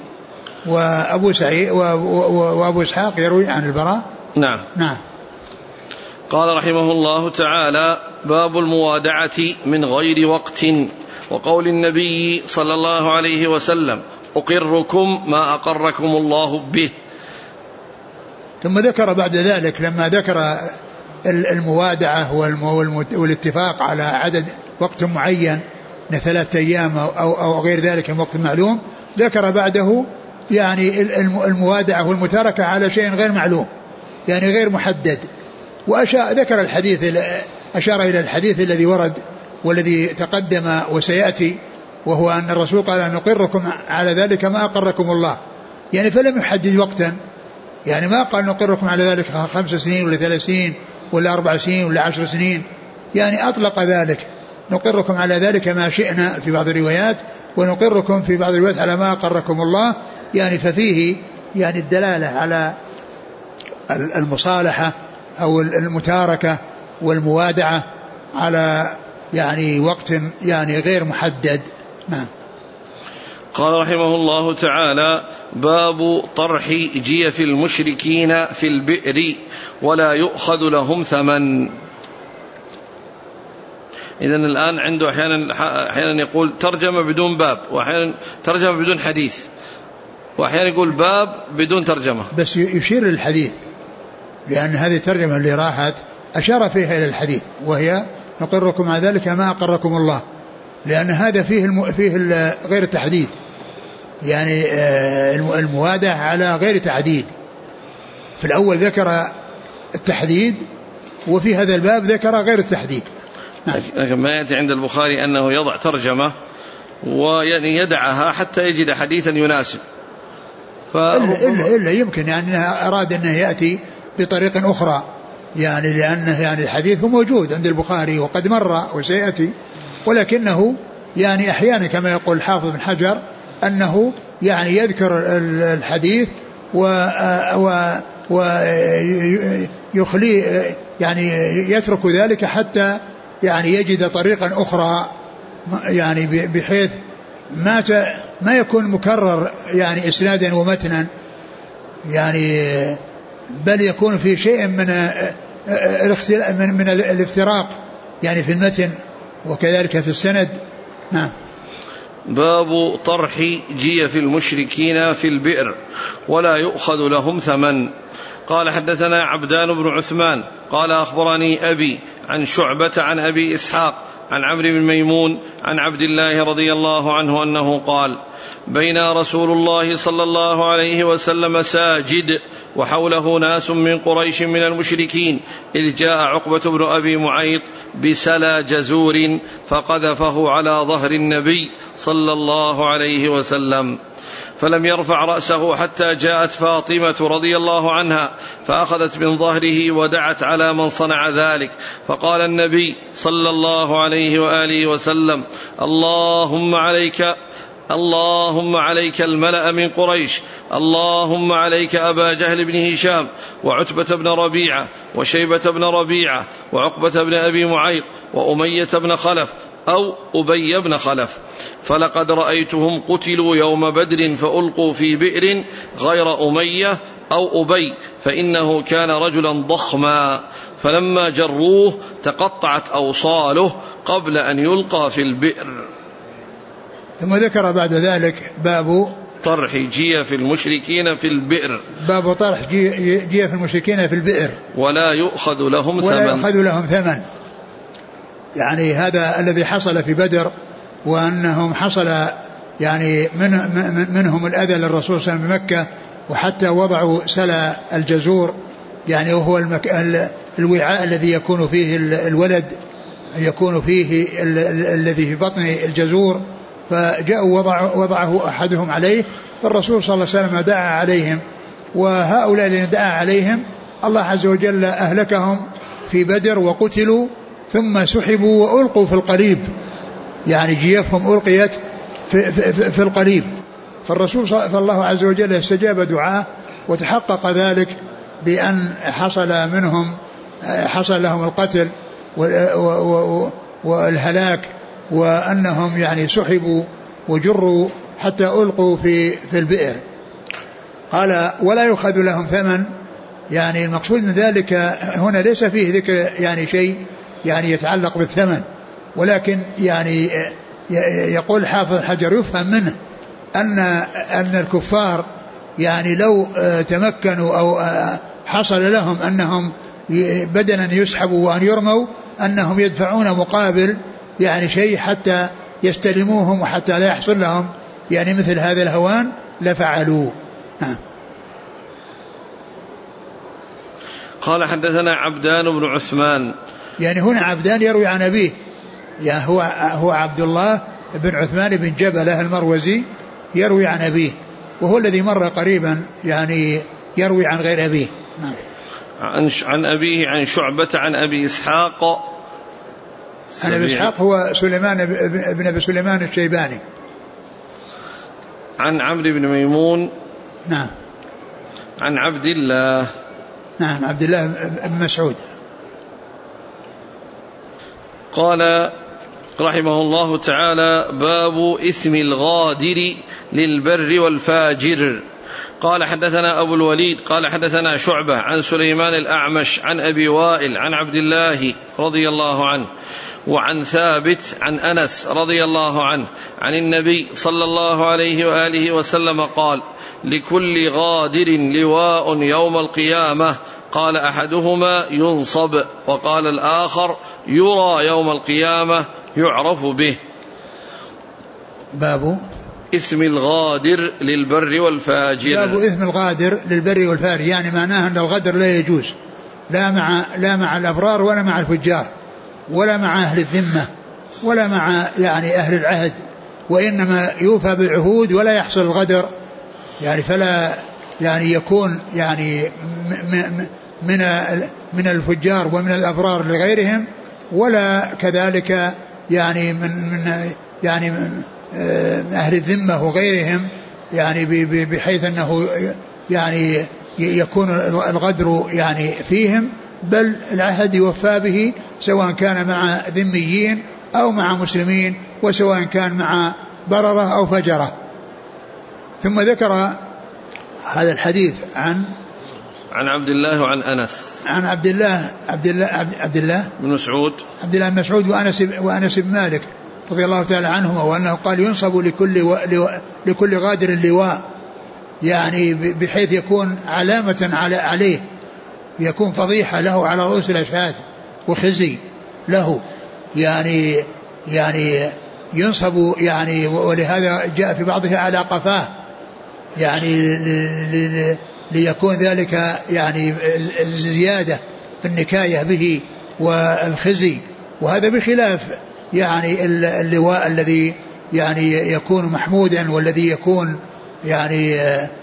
وأبو إسحاق يروي عن البراء. نعم. قال رحمه الله تعالى باب الموادعة من غير وقت، وقول النبي صلى الله عليه وسلم أقركم ما أقركم الله به. ثم ذكر بعد ذلك لما ذكر الموادعة والاتفاق على عدد وقت معين 3 أيام أو غير ذلك من وقت معلوم، ذكر بعده يعني الموادعة والمتاركة على شيء غير معلوم يعني غير محدد، ذكر الحديث، أشار إلى الحديث الذي ورد والذي تقدم وسيأتي، وهو أن الرسول قال أن نقركم على ذلك ما أقركم الله، يعني فلم يحدد وقتا، يعني ما قال نقركم على ذلك 5 سنين ولا 3 سنين ولا 4 سنين ولا 10 سنين، يعني أطلق ذلك، نقركم على ذلك ما شئنا في بعض الروايات، ونقركم في بعض الروايات على ما أقركم الله، يعني ففيه يعني الدلالة على المصالحة أو المتاركة والموادعة على يعني وقت يعني غير محدد. نعم. قال رحمه الله تعالى باب طرح جيف المشركين في البئر ولا يؤخذ لهم ثمن. إذن الآن عنده أحيانا يقول ترجمة بدون باب، وأحيانا ترجمة بدون حديث، وأحيانا يقول باب بدون ترجمة، بس يشير للحديث، لأن هذه الترجمة اللي راحت أشار فيها إلى الحديث، وهي نقركم على ذلك ما أقركم الله، لأن هذا فيه غير التحديد، يعني الموادعة على غير تعديد. في الأول ذكر التحديد، وفي هذا الباب ذكر غير التحديد. لكن ما يأتي عند البخاري أنه يضع ترجمة ويعني يدعها حتى يجد حديثا يناسب، إلا يمكن يعني أراد أنه يأتي بطريق أخرى، يعني لأنه يعني الحديث هو موجود عند البخاري وقد مر وسيأتي، ولكنه يعني أحيانا كما يقول الحافظ بن حجر أنه يعني يذكر الحديث ويخلي يعني يترك ذلك حتى يعني يجد طريقا أخرى، يعني بحيث ما يكون مكرر يعني إسنادا ومتنا، يعني بل يكون في شيء من الافتراق يعني في المتن وكذلك في السند. نعم. باب طرح جيف المشركين في البئر ولا يؤخذ لهم ثمن. قال حدثنا عبدان بن عثمان قال أخبرني أبي عن شعبة عن أبي إسحاق عن عمرو بن ميمون عن عبد الله رضي الله عنه أنه قال بين رسول الله صلى الله عليه وسلم ساجد وحوله ناس من قريش من المشركين إذ جاء عقبة بن أبي معيط بسلا جزور فقذفه على ظهر النبي صلى الله عليه وسلم، فلم يرفع رأسه حتى جاءت فاطمة رضي الله عنها فأخذت من ظهره ودعت على من صنع ذلك، فقال النبي صلى الله عليه وآله وسلم اللهم عليك الملأ من قريش، اللهم عليك أبا جهل بن هشام وعتبة بن ربيعة وشيبة بن ربيعة وعقبة بن أبي معيط وأمية بن خلف أو أبي بن خلف، فلقد رأيتهم قتلوا يوم بدر فألقوا في بئر غير أمية أو أبي فإنه كان رجلا ضخما، فلما جروه تقطعت أوصاله قبل أن يلقى في البئر. ثم ذكر بعد ذلك باب طرح جيف المشركين في البئر، باب طرح جيف المشركين في البئر ولا يؤخذ لهم ثمن. يعني هذا الذي حصل في بدر، وأنهم حصل يعني منهم الأذى للرسول صلى الله عليه وسلم بمكة وحتى وضعوا سلا الجزور يعني وهو الوعاء الذي يكون فيه الولد يكون فيه الذي في بطن الجزور، فجاءوا وضعه أحدهم عليه، فالرسول صلى الله عليه وسلم دعا عليهم، وهؤلاء الذين دعا عليهم الله عز وجل أهلكهم في بدر وقتلوا ثم سحبوا وألقوا في القليب، يعني جيفهم ألقيت في القليب. فالله عز وجل استجاب دعاه وتحقق ذلك بأن حصل لهم القتل والهلاك، وأنهم يعني سحبوا وجروا حتى ألقوا في البئر. قال ولا يؤخذ لهم ثمن، يعني المقصود من ذلك هنا ليس فيه ذكر يعني شيء يعني يتعلق بالثمن، ولكن يعني يقول حافظ حجر يفهم منه أن الكفار يعني لو تمكنوا أو حصل لهم أنهم بدلا يسحبوا وأن يرموا أنهم يدفعون مقابل يعني شيء حتى يستلموهم وحتى لا يحصل لهم يعني مثل هذا الهوان لفعلوا. قال حدثنا عبدان بن عثمان، يعني هنا عبدان يروي عن أبيه، يعني هو عبد الله بن عثمان بن جبلة المروزي يروي عن أبيه، وهو الذي مر قريبا يعني يروي عن غير أبيه. عن أبيه عن شعبة عن أبي إسحاق. عن أبي إسحاق هو سليمان بن أبي سليمان الشيباني. عن عمرو بن ميمون. نعم. عن عبد الله. نعم عبد الله بن مسعود. قال رحمه الله تعالى: باب إثم الغادر للبر والفاجر. قال حدثنا أبو الوليد قال حدثنا شعبة عن سليمان الأعمش عن أبي وائل عن عبد الله رضي الله عنه وعن ثابت عن أنس رضي الله عنه عن النبي صلى الله عليه وآله وسلم قال: لكل غادر لواء يوم القيامة. قال أحدهما: ينصب، وقال الآخر: يرى يوم القيامة يعرف به. باب إثم الغادر للبر والفاجر. باب إثم الغادر للبر والفاجر، يعني معناه أن الغدر لا يجوز لا مع الأبرار ولا مع الفجار ولا مع أهل الذمة ولا مع يعني أهل العهد، وإنما يوفى بالعهود ولا يحصل الغدر، يعني فلا يعني يكون يعني من الفجار ومن الأبرار لغيرهم، ولا كذلك يعني من أهل الذمة وغيرهم، يعني بحيث أنه يعني يكون الغدر يعني فيهم، بل العهد يوفى به سواء كان مع ذميين أو مع مسلمين، وسواء كان مع بررة أو فجرة. ثم ذكر هذا الحديث عن عبد الله وعن أنس، عن عبد الله بن مسعود، عبد الله بن مسعود وأنس بن مالك رضي الله تعالى عنهما، وأنه قال: ينصب لكل غادر اللواء، يعني بحيث يكون علامة عليه، يكون فضيحة له على رؤوس الأشهاد وخزي له، يعني ينصب يعني، ولهذا جاء في بعضها على قفاه، يعني ليكون ذلك يعني الزيادة في النكاية به والخزي، وهذا بخلاف يعني اللواء الذي يعني يكون محمودا، والذي يكون يعني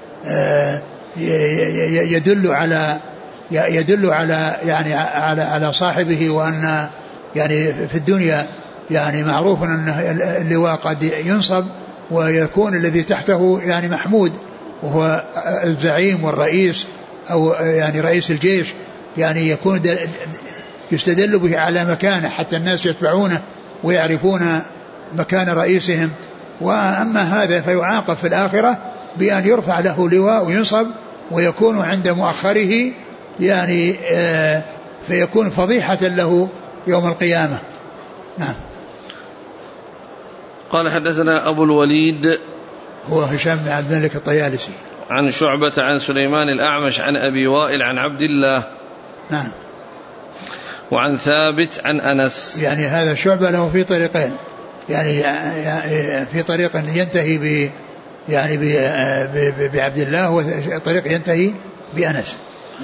يدل على يعني على صاحبه، وأن يعني في الدنيا يعني معروف أن اللواء قد ينصب ويكون الذي تحته يعني محمود، وهو الزعيم والرئيس أو يعني رئيس الجيش، يعني يكون يستدل به على مكانه حتى الناس يتبعونه ويعرفون مكان رئيسهم. وأما هذا فيعاقب في الآخرة بأن يرفع له لواء وينصب ويكون عند مؤخره، يعني فيكون فضيحة له يوم القيامة. نعم. قال حدثنا أبو الوليد هو هشام بن عبد الملك الطيالسي، عن شعبة عن سليمان الأعمش عن أبي وائل عن عبد الله. نعم. وعن ثابت عن أنس. يعني هذا شعبة له في طريقين، يعني في طريق ينتهي يعني بعبد الله، وطريق ينتهي بأنس.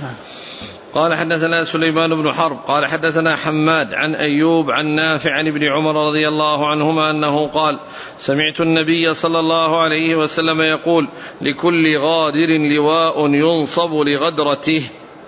قال حدثنا سليمان بن حرب قال حدثنا حماد عن أيوب عن نافع عن ابن عمر رضي الله عنهما أنه قال سمعت النبي صلى الله عليه وسلم يقول لكل غادر لواء ينصب لغدرته.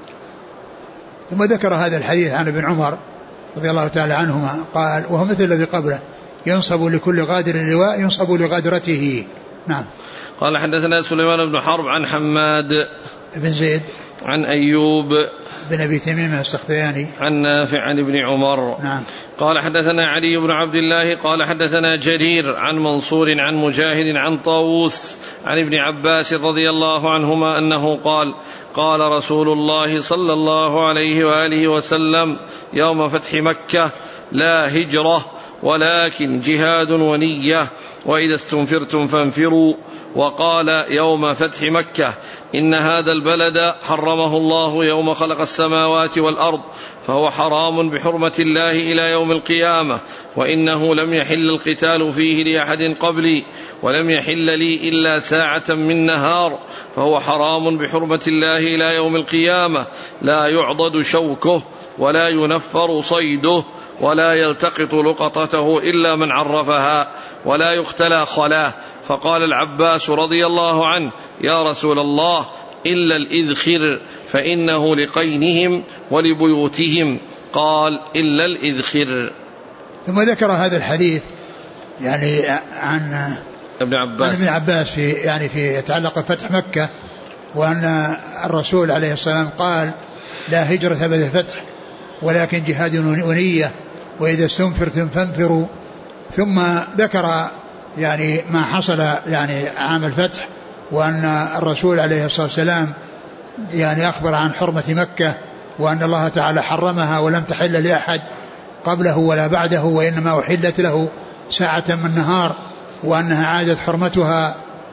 ثم ذكر هذا الحديث عن ابن عمر رضي الله تعالى عنهما قال وهو مثل الذي قبله ينصب لكل غادر لواء ينصب لغدرته. نعم. قال حدثنا سليمان بن حرب عن حماد بن زيد عن أيوب بن أبي تميم السختياني عن نافع عن ابن عمر. نعم. قال حدثنا علي بن عبد الله قال حدثنا جرير عن منصور عن مجاهد عن طاووس عن ابن عباس رضي الله عنهما أنه قال قال رسول الله صلى الله عليه وآله وسلم يوم فتح مكة لا هجرة ولكن جهاد ونية وإذا استنفرتم فانفروا. وقال يوم فتح مكة إن هذا البلد حرمه الله يوم خلق السماوات والأرض فهو حرام بحرمة الله إلى يوم القيامة وإنه لم يحل القتال فيه لأحد قبلي ولم يحل لي إلا ساعة من نهار فهو حرام بحرمة الله إلى يوم القيامة لا يعضد شوكه ولا ينفر صيده ولا يلتقط لقطته إلا من عرفها ولا يختلى خلاه. فقال العباس رضي الله عنه يا رسول الله إلا الإذخر فإنه لقينهم ولبيوتهم. قال إلا الإذخر. ثم ذكر هذا الحديث يعني عن ابن عباس في يتعلق بفتح مكة وأن الرسول عليه السلام قال لا هجرة بعد الفتح ولكن جهاد ونية وإذا استنفرتم فانفروا. ثم ذكر يعني ما حصل يعني عام الفتح وأن الرسول عليه الصلاة والسلام يعني أخبر عن حرمة مكة وأن الله تعالى حرمها ولم تحل لأحد قبله ولا بعده وإنما أحلت له ساعة من نهار وأنها عادت حرمتها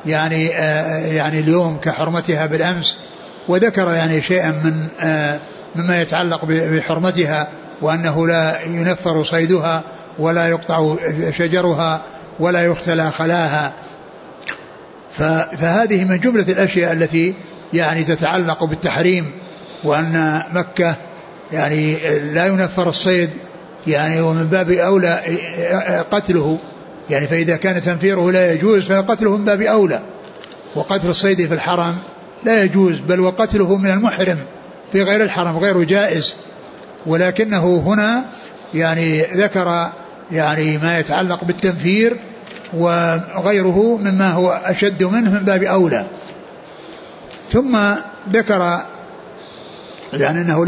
يعني اليوم كحرمتها بالأمس. وذكر يعني شيئا مما يتعلق بحرمتها وأنه لا ينفر صيدها ولا يقطع شجرها ولا يختلى خلاها. فهذه من جملة الأشياء التي يعني تتعلق بالتحريم وأن مكة يعني لا ينفر الصيد يعني ومن باب أولى قتله يعني فإذا كان تنفيره لا يجوز فقتله من باب أولى. وقتل الصيد في الحرم لا يجوز بل وقتله من المحرم في غير الحرم غير جائز. ولكنه هنا يعني ذكر يعني ما يتعلق بالتنفير وغيره مما هو أشد منه من باب أولى. ثم ذكر يعني أنه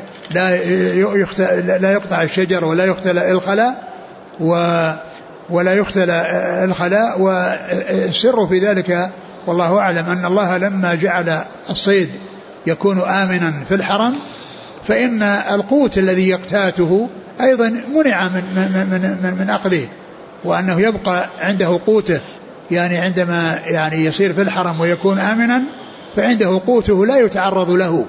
لا يقطع الشجر ولا يختلى الخلاء ولا يختلى الخلاء. والسر في ذلك والله أعلم أن الله لما جعل الصيد يكون آمنا في الحرم فإن القوت الذي يقتاته أيضا منع من أخذه وأنه يبقى عنده قوته يعني عندما يعني يصير في الحرم ويكون آمنا فعنده قوته لا يتعرض له.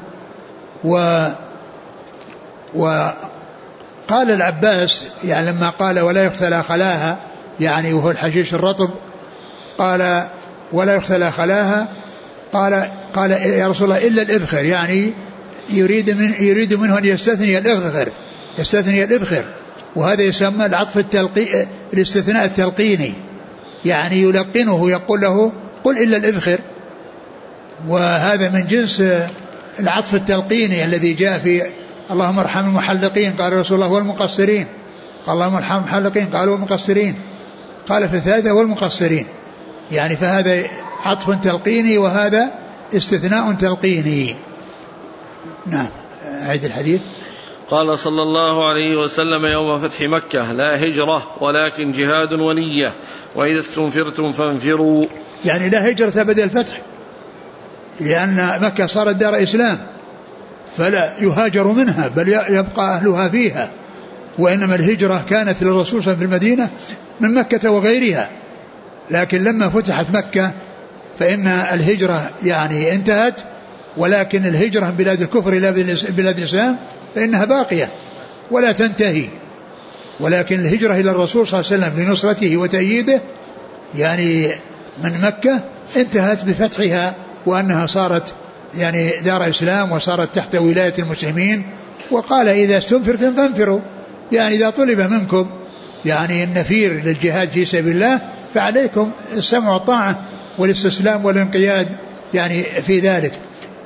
وقال العباس يعني لما قال ولا يختلى خلاها يعني وهو الحشيش الرطب قال ولا يختلى خلاها قال يا رسول الله إلا الإذخر يعني يريد منه أن يستثني الإذخر وهذا يسمى العطف الاستثناء التلقيني يعني يلقنه يقول له قل إلا الإذخر. وهذا من جنس العطف التلقيني الذي جاء في اللهم ارحم المحلقين قال رسول الله والمقصرين قال اللهم ارحم المحلقين قالوا والمقصرين قال في الثالثة والمقصرين يعني فهذا عطف تلقيني وهذا استثناء تلقيني. نعم. أعيد الحديث. قال صلى الله عليه وسلم يوم فتح مكة لا هجرة ولكن جهاد ونية وإذا استنفرتم فانفروا يعني لا هجرة بدل الفتح لأن مكة صارت دار إسلام فلا يهاجر منها بل يبقى أهلها فيها وإنما الهجرة كانت للرسول صلى الله عليه وسلم في المدينة من مكة وغيرها. لكن لما فتحت مكة فإن الهجرة يعني انتهت ولكن الهجرة من بلاد الكفر إلى بلاد الإسلام فإنها باقية ولا تنتهي. ولكن الهجرة إلى الرسول صلى الله عليه وسلم لنصرته وتأييده يعني من مكة انتهت بفتحها وأنها صارت يعني دار إسلام وصارت تحت ولاية المسلمين. وقال إذا استنفرتم فانفروا، يعني إذا طلب منكم يعني النفير للجهاد في سبيل الله فعليكم السمع والطاعة والاستسلام والانقياد يعني في ذلك.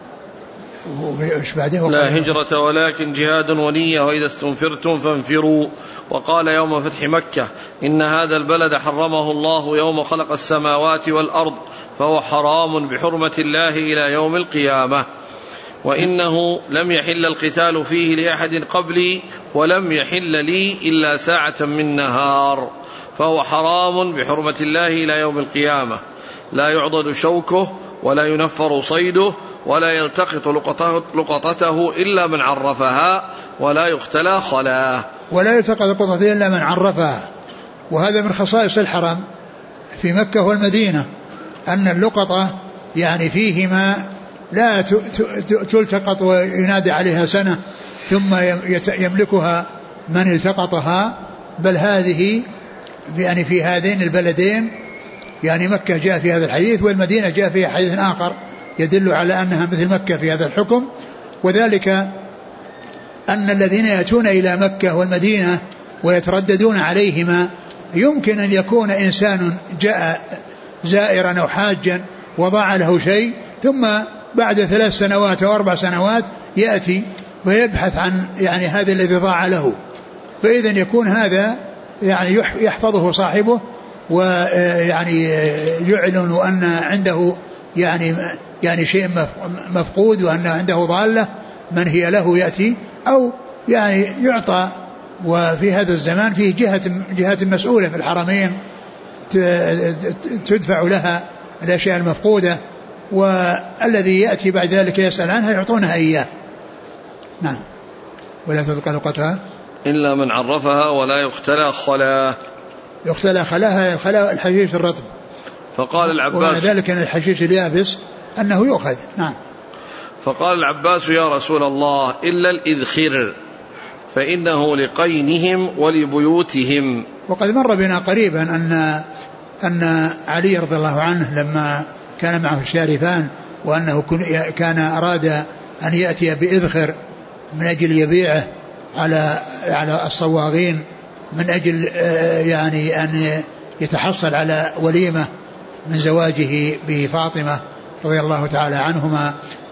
لا هجرة ولكن جهاد ونية وإذا استنفرتم فانفروا. وقال يوم فتح مكة إن هذا البلد حرمه الله يوم خلق السماوات والأرض فهو حرام بحرمة الله إلى يوم القيامة، وإنه لم يحل القتال فيه لأحد قبلي ولم يحل لي إلا ساعة من نهار، فهو حرام بحرمة الله إلى يوم القيامة، لا يعضد شوكه ولا ينفر صيده ولا يلتقط لقطته إلا من عرفها ولا يختلى خلاه. ولا يلتقط لقطته إلا من عرفها. وهذا من خصائص الحرم في مكة والمدينة أن اللقطة يعني فيهما لا تلتقط وينادي عليها سنة ثم يملكها من التقطها، بل هذه يعني في هذين البلدين يعني مكة جاء في هذا الحديث والمدينة جاء فيها حديث آخر يدل على أنها مثل مكة في هذا الحكم. وذلك أن الذين يأتون إلى مكة والمدينة ويترددون عليهما يمكن أن يكون إنسان جاء زائرا أو حاجا وضاع له شيء ثم بعد 3 سنوات أو 4 سنوات يأتي ويبحث عن يعني هذا الذي ضاع له، فإذا يكون هذا يعني يحفظه صاحبه ويعني يعلن أن عنده يعني شيء مفقود وأن عنده ضالة من هي له يأتي أو يعني يعطى. وفي هذا الزمان فيه جهة مسؤولة في الحرمين تدفع لها الأشياء المفقودة، والذي يأتي بعد ذلك يسأل عنها يعطونها إياه. نعم. ولا تلقى لقطها إلا من عرفها ولا يختلى خلاه. يختلى خلاها خلا الحشيش الرطب. فقال العباس وذلك أن الحشيش اليابس أنه يؤخذ. نعم. فقال العباس يا رسول الله إلا الإذخر فإنه لقينهم ولبيوتهم. وقد مر بنا قريبا أن علي رضي الله عنه لما كان معه الشارفان وأنه كان أراد أن يأتي بإذخر من أجل يبيعه على الصواغين من أجل يعني أن يتحصل على وليمة من زواجه بفاطمة رضي الله تعالى عنهما.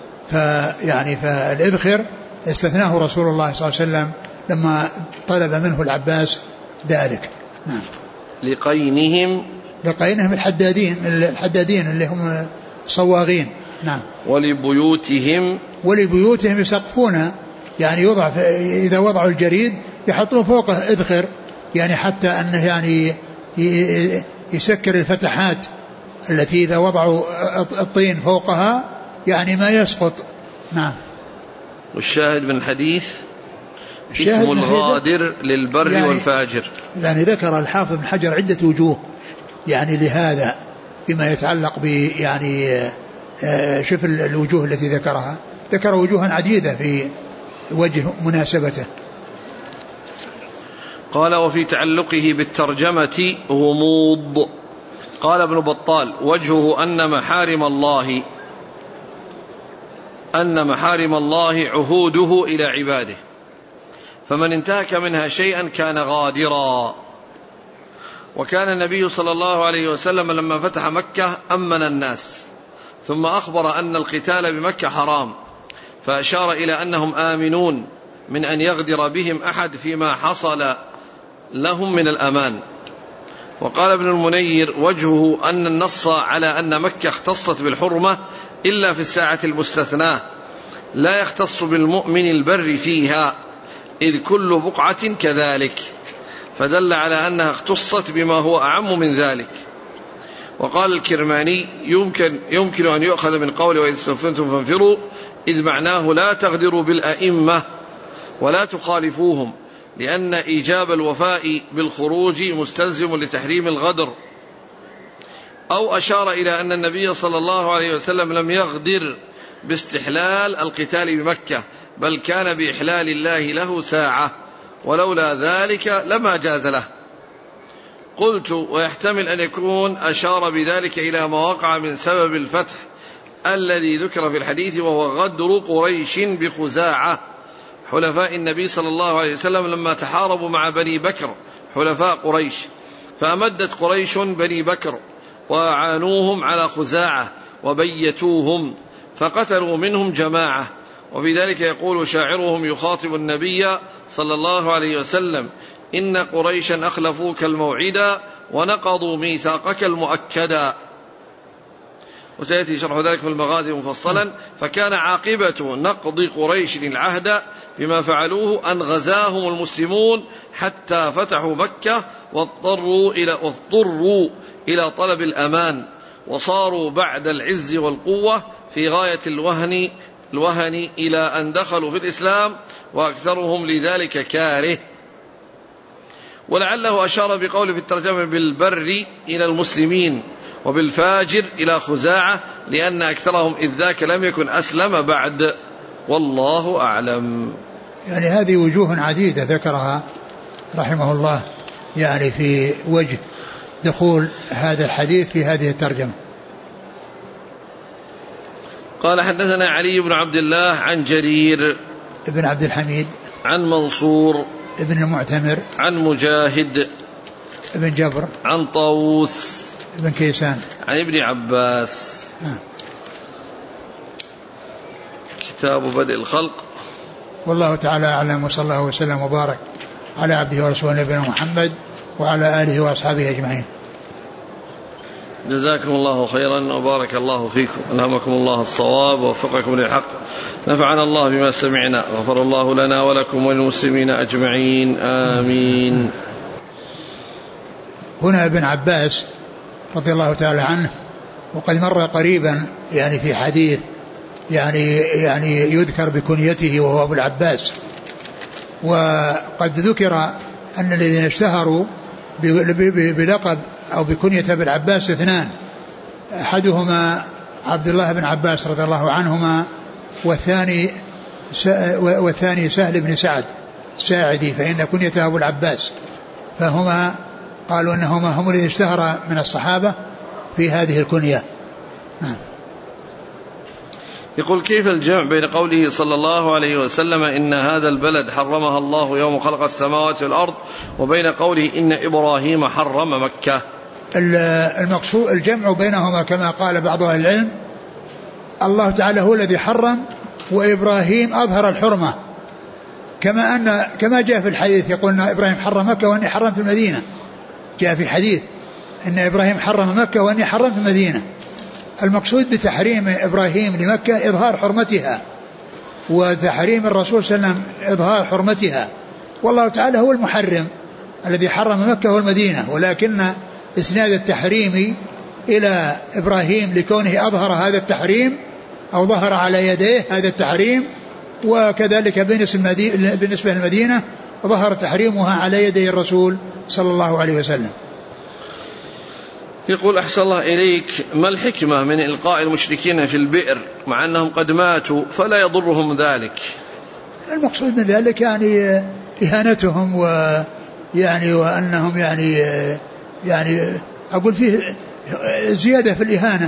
فالإذخر استثناه رسول الله صلى الله عليه وسلم لما طلب منه العباس ذلك. نعم. لقينهم الحدادين اللي هم صواغين. نعم. ولبيوتهم يسقفونها يعني يوضع إذا وضعوا الجريد يحطون فوقه إذخر يعني حتى أنه يعني يسكر الفتحات التي إذا وضعوا الطين فوقها يعني ما يسقط. نعم. والشاهد من الحديث اسم الغادر للبر يعني والفاجر. يعني ذكر الحافظ بن حجر عدة وجوه يعني لهذا فيما يتعلق ب يعني شوف الوجوه التي ذكر وجوها عديدة في وجه مناسبته. قال وفي تعلقه بالترجمة غموض. قال ابن بطال وجهه أن محارم الله عهوده إلى عباده، فمن انتهك منها شيئا كان غادرا. وكان النبي صلى الله عليه وسلم لما فتح مكة أمن الناس ثم أخبر أن القتال بمكة حرام، فأشار إلى أنهم آمنون من أن يغدر بهم أحد فيما حصل لهم من الأمان. وقال ابن المنير وجهه أن النص على أن مكة اختصت بالحرمة إلا في الساعة المستثناة، لا يختص بالمؤمن البر فيها إذ كل بقعة كذلك، فدل على أنها اختصت بما هو أعم من ذلك. وقال الكرماني يمكن أن يؤخذ من قول وإذ استنفرتم فانفروا إذ معناه لا تغدروا بالأئمة ولا تخالفوهم، لأن إيجاب الوفاء بالخروج مستلزم لتحريم الغدر. أو أشار إلى أن النبي صلى الله عليه وسلم لم يغدر باستحلال القتال بمكة، بل كان بإحلال الله له ساعة، ولولا ذلك لما جاز له. قلت ويحتمل أن يكون أشار بذلك إلى ما وقع من سبب الفتح الذي ذكر في الحديث، وهو غدر قريش بخزاعة حلفاء النبي صلى الله عليه وسلم لما تحاربوا مع بني بكر حلفاء قريش، فأمدت قريش بني بكر وأعانوهم على خزاعة وبيتوهم فقتلوا منهم جماعة. وفي ذلك يقول شاعرهم يخاطب النبي صلى الله عليه وسلم: إن قريشا أخلفوك الموعدا ونقضوا ميثاقك المؤكدا. وسيأتي شرح ذلك في المغازي مفصلا. فكان عاقبة نقض قريش العهد بما فعلوه أن غزاهم المسلمون حتى فتحوا مكة واضطروا إلى طلب الأمان، وصاروا بعد العز والقوة في غاية الوهن إلى أن دخلوا في الإسلام، وأكثرهم لذلك كاره. ولعله أشار بقوله في الترجمة بالبر إلى المسلمين وبالفاجر إلى خزاعة، لأن أكثرهم إذ ذاك لم يكن أسلم بعد، والله أعلم. يعني هذه وجوه عديدة ذكرها رحمه الله يعني في وجه دخول هذا الحديث في هذه الترجمة. قال حدثنا علي بن عبد الله عن جرير ابن عبد الحميد عن منصور ابن المعتمر عن مجاهد ابن جبر عن طاووس ابن كيسان عن ابن عباس. كتاب بدء الخلق. والله تعالى أعلم، وصلى الله وسلم وبارك على عبده ورسوله نبينا محمد وعلى آله وأصحابه أجمعين. جزاكم الله خيرا وبارك الله فيكم، ألهمكم الله الصواب ووفقكم للحق، نفعنا الله بما سمعنا، غفر الله لنا ولكم وللمسلمين أجمعين، آمين. هنا ابن عباس رضي الله تعالى عنه، وقد مر قريبا يعني في حديث يعني يذكر بكنيته وهو أبو العباس، وقد ذكر أن الذين اشتهروا بلقب أو بكنية أبي العباس اثنان، أحدهما عبد الله بن عباس رضي الله عنهما، والثاني سهل بن سعد الساعدي، فإن كنيته أبو العباس، فهما قالوا أنهما هم الذين اشتهر من الصحابة في هذه الكنية. يقول: كيف الجمع بين قوله صلى الله عليه وسلم إن هذا البلد حرمها الله يوم خلق السماوات والأرض، وبين قوله إن إبراهيم حرم مكة؟ المقصود الجمع بينهما كما قال بعض أهل العلم، الله تعالى هو الذي حرم، وإبراهيم أظهر الحرمة، كما جاء في الحديث يقول أن إبراهيم حرم مكة وأني حرمت المدينة، جاء في الحديث أن إبراهيم حرم مكة وأني حرمت المدينة. المقصود بتحريم إبراهيم لمكة إظهار حرمتها، وتحريم الرسول صلى الله عليه وسلم إظهار حرمتها، والله تعالى هو المحرم الذي حرم مكة والمدينة، ولكن إسناد التحريم إلى إبراهيم لكونه أظهر هذا التحريم أو ظهر على يديه هذا التحريم، وكذلك بالنسبة للمدينة ظهر تحريمها على يدي الرسول صلى الله عليه وسلم. يقول: أحسن الله إليك، ما الحكمة من إلقاء المشركين في البئر مع أنهم قد ماتوا فلا يضرهم ذلك؟ المقصود من ذلك يعني إهانتهم، ويعني وأنهم يعني أقول فيه زيادة في الإهانة.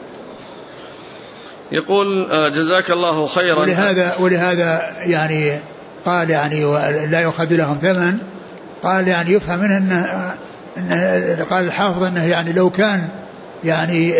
يقول: جزاك الله خيرا. ولهذا يعني قال يعني ولا يؤخذ لهم ثمن، قال يعني يفهم منه أنه قال الحافظ أنه يعني لو كان يعني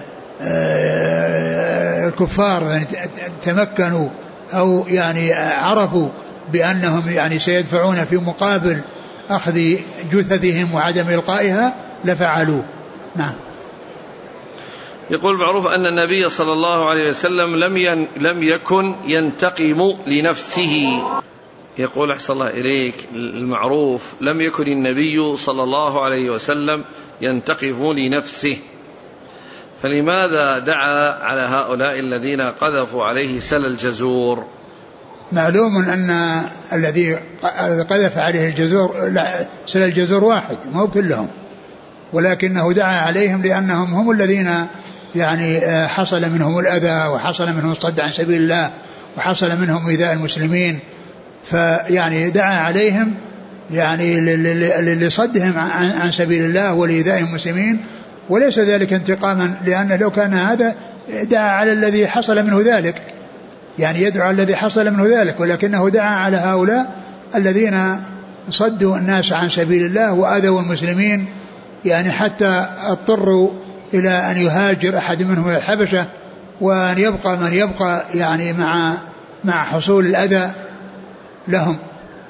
الكفار يعني تمكنوا أو يعني عرفوا بأنهم يعني سيدفعون في مقابل أخذ جثثهم وعدم إلقائها لفعلوا. نعم. يقول: معروف أن النبي صلى الله عليه وسلم لم يكن ينتقم لنفسه. يقول: أحسن الله إليك، المعروف لم يكن النبي صلى الله عليه وسلم ينتقم لنفسه، فلماذا دعا على هؤلاء الذين قذفوا عليه سل الجزور؟ معلوم أن الذي قذف عليه الجزور سل الجزور واحد، ما هو كلهم، ولكنه دعا عليهم لأنهم هم الذين يعني حصل منهم الأذى، وحصل منهم الصد عن سبيل الله، وحصل منهم إيذاء المسلمين، فيعني دعا عليهم يعني لصدهم عن سبيل الله ولإيذاء المسلمين، وليس ذلك انتقاما، لأنه لو كان هذا دعا على الذي حصل منه ذلك، يعني يدعو على الذي حصل منه ذلك، ولكنه دعا على هؤلاء الذين صدوا الناس عن سبيل الله وآذوا المسلمين، يعني حتى اضطروا إلى أن يهاجر أحد منهم إلى الحبشة، وأن يبقى من يبقى يعني مع حصول الأذى لهم.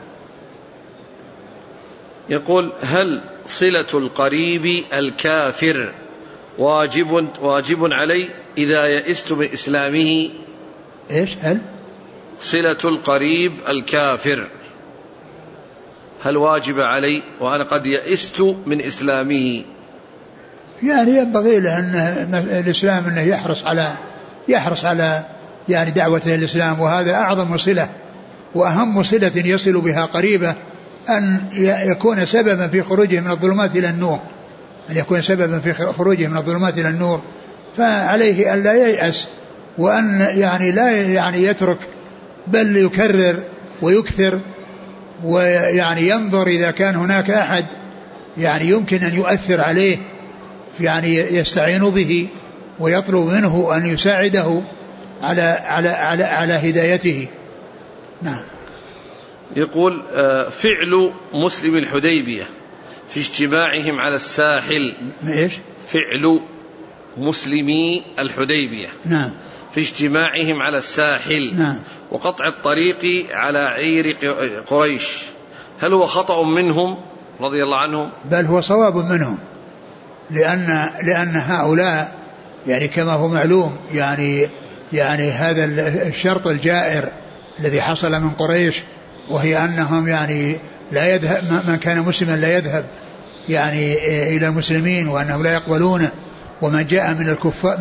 يقول: هل صلة القريب الكافر واجب علي إذا يئست من إسلامه؟ إيش؟ هل صلة القريب الكافر هل واجب علي وأنا قد يئست من إسلامه؟ يعني ينبغي له أن الإسلام أنه يحرص على يعني دعوته الإسلام، وهذا أعظم صلة وأهم صلة يصل بها قريبة، أن يكون سببا في خروجه من الظلمات إلى النور، أن يكون سببا في خروجه من الظلمات إلى النور. فعليه أن لا ييأس، وأن يعني لا يعني يترك، بل يكرر ويكثر، ويعني ينظر إذا كان هناك أحد يعني يمكن أن يؤثر عليه، يعني يستعين به ويطلب منه أن يساعده على هدايته. نعم. يقول: فعل مسلم الحديبية في اجتماعهم على الساحل. إيش؟ فعل مسلمي الحديبية. نعم. في اجتماعهم على الساحل. نعم. وقطع الطريق على عير قريش، هل هو خطأ منهم رضي الله عنهم؟ بل هو صواب منهم، لأن هؤلاء يعني كما هو معلوم يعني هذا الشرط الجائر الذي حصل من قريش، وهي أنهم يعني لا يذهب، من كان مسلما لا يذهب يعني إلى المسلمين، وأنهم لا يقبلونه، ومن جاء من الكفار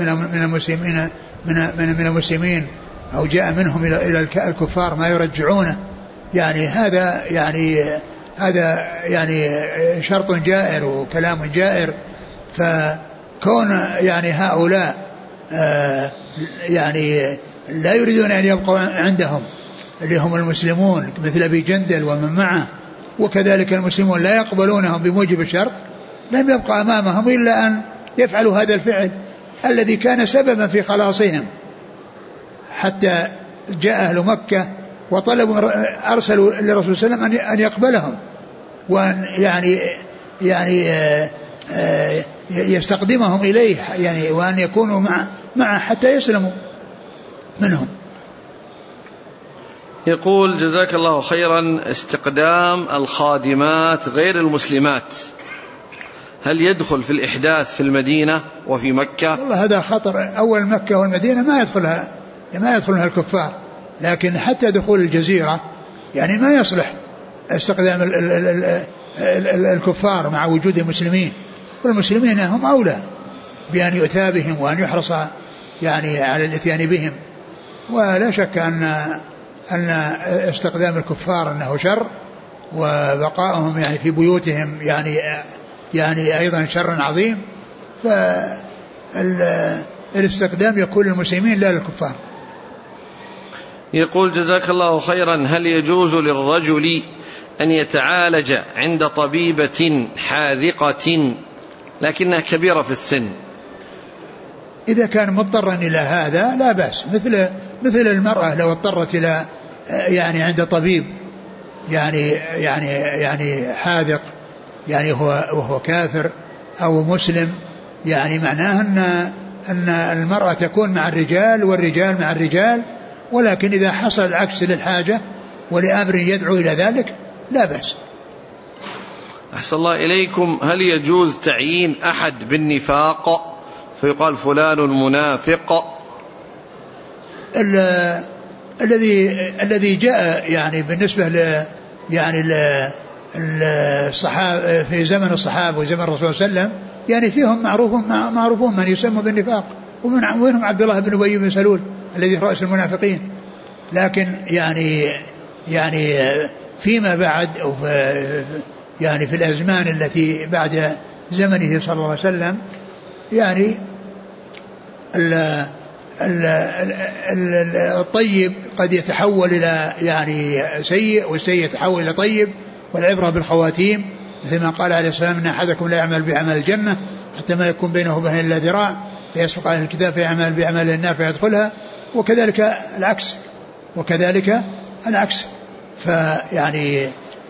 من المسلمين أو جاء منهم إلى الكفار ما يرجعونه، يعني هذا يعني شرط جائر وكلام جائر. فكون يعني هؤلاء يعني لا يريدون أن يبقوا عندهم اللي هم المسلمون مثل أبي جندل ومن معه، وكذلك المسلمون لا يقبلونهم بموجب الشرط، لم يبقى أمامهم إلا أن يفعلوا هذا الفعل الذي كان سببا في خلاصهم، حتى جاء أهل مكة وطلبوا أرسلوا للرسول صلى الله عليه وسلم أن يقبلهم، وأن يعني يستقدمهم إليه، يعني وأن يكونوا معه حتى يسلموا منهم. يقول: جزاك الله خيرا، استقدام الخادمات غير المسلمات هل يدخل في الإحداث في المدينة وفي مكة؟ والله هذا خطر. أول مكة والمدينة ما يدخلها الكفار، لكن حتى دخول الجزيرة يعني ما يصلح استقدام الكفار مع وجود المسلمين، والمسلمين هم أولى بأن يؤتى بهم وأن يحرص يعني على الاتيان بهم. ولا شك أن استقدام الكفار أنه شر، وبقائهم يعني في بيوتهم يعني أيضا شر عظيم. فالاستقدام يكون للمسلمين لا للكفار. يقول: جزاك الله خيرا، هل يجوز للرجل أن يتعالج عند طبيبة حاذقة لكنها كبيرة في السن؟ إذا كان مضطرا إلى هذا لا بأس، مثل المرأة لو اضطرت إلى يعني عند طبيب يعني حاذق، يعني وهو كافر أو مسلم، يعني معناه أن المرأة تكون مع الرجال والرجال مع الرجال، ولكن إذا حصل العكس للحاجة ولأمر يدعو إلى ذلك لا بأس. أحسن الله إليكم، هل يجوز تعيين أحد بالنفاق فيقال فلان منافق؟ الذي جاء يعني بالنسبة الصحابة في زمن الصحابة وزمن الرسول صلى الله عليه وسلم، يعني فيهم معروفون من يسمى بالنفاق، ومنهم عبد الله بن أبي بن سلول الذي رأس المنافقين. لكن يعني فيما بعد يعني في الأزمان التي بعد زمنه صلى الله عليه وسلم، يعني الطيب قد يتحول إلى يعني سيء، والسيء يتحول إلى طيب، والعبرة بالخواتيم، مثل ما قال عليه السلام إن أحدكم لا يعمل بعمل الجنة حتى ما يكون بينه وبين إلا ذراع فيسبق أهل الكتاب فيعمل بعمل النار فيدخلها، وكذلك العكس. فيعني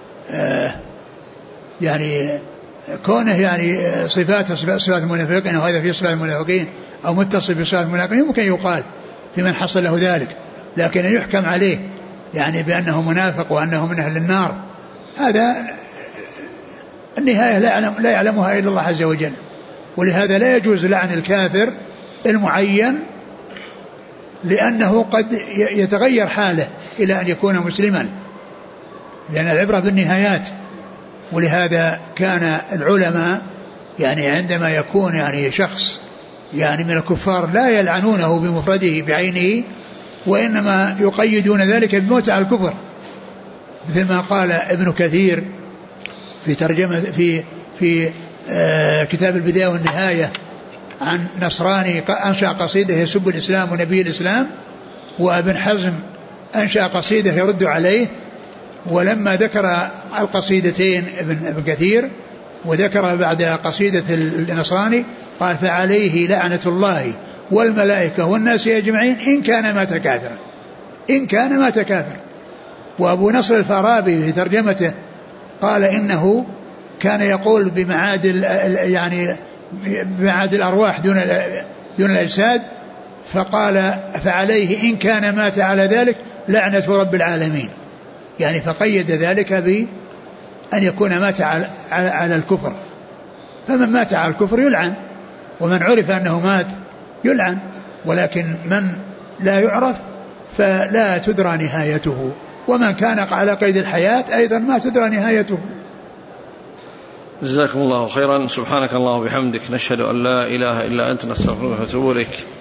يعني كونه يعني صفات المنافقين أو هذا في صفات المنافقين أو متصل بصفات المنافقين ممكن يقال في من حصل له ذلك، لكن يحكم عليه يعني بأنه منافق وأنه من أهل النار، هذا النهاية لا يعلمها إلا الله عز وجل. ولهذا لا يجوز لعن الكافر المعين، لأنه قد يتغير حاله إلى أن يكون مسلما، لأن العبرة بالنهايات. ولهذا كان العلماء يعني عندما يكون يعني شخص يعني من الكفار لا يلعنونه بمفرده بعينه، وإنما يقيدون ذلك بموت على الكفر، مثل ما قال ابن كثير في ترجمة في كتاب البداية والنهاية عن نصراني أنشأ قصيدة يسب الإسلام ونبي الإسلام، وابن حزم أنشأ قصيدة يرد عليه. ولما ذكر القصيدتين ابن كثير وذكر بعد قصيدة النصراني قال فعليه لعنة الله والملائكة والناس أجمعين إن كان مات كافر. وأبو نصر الفارابي في ترجمته قال إنه كان يقول بمعاد الأرواح دون الأجساد، فقال فعليه إن كان مات على ذلك لعنة رب العالمين، يعني فقيد ذلك بأن يكون مات على الكفر. فمن مات على الكفر يلعن، ومن عرف أنه مات يلعن، ولكن من لا يعرف فلا تدرى نهايته، ومن كان على قيد الحياة أيضا ما تدرى نهايته. جزاكم الله خيرا. سبحانك اللهم وبحمدك نشهد أن لا إله إلا أنت نستغفرك ونتوب إليك.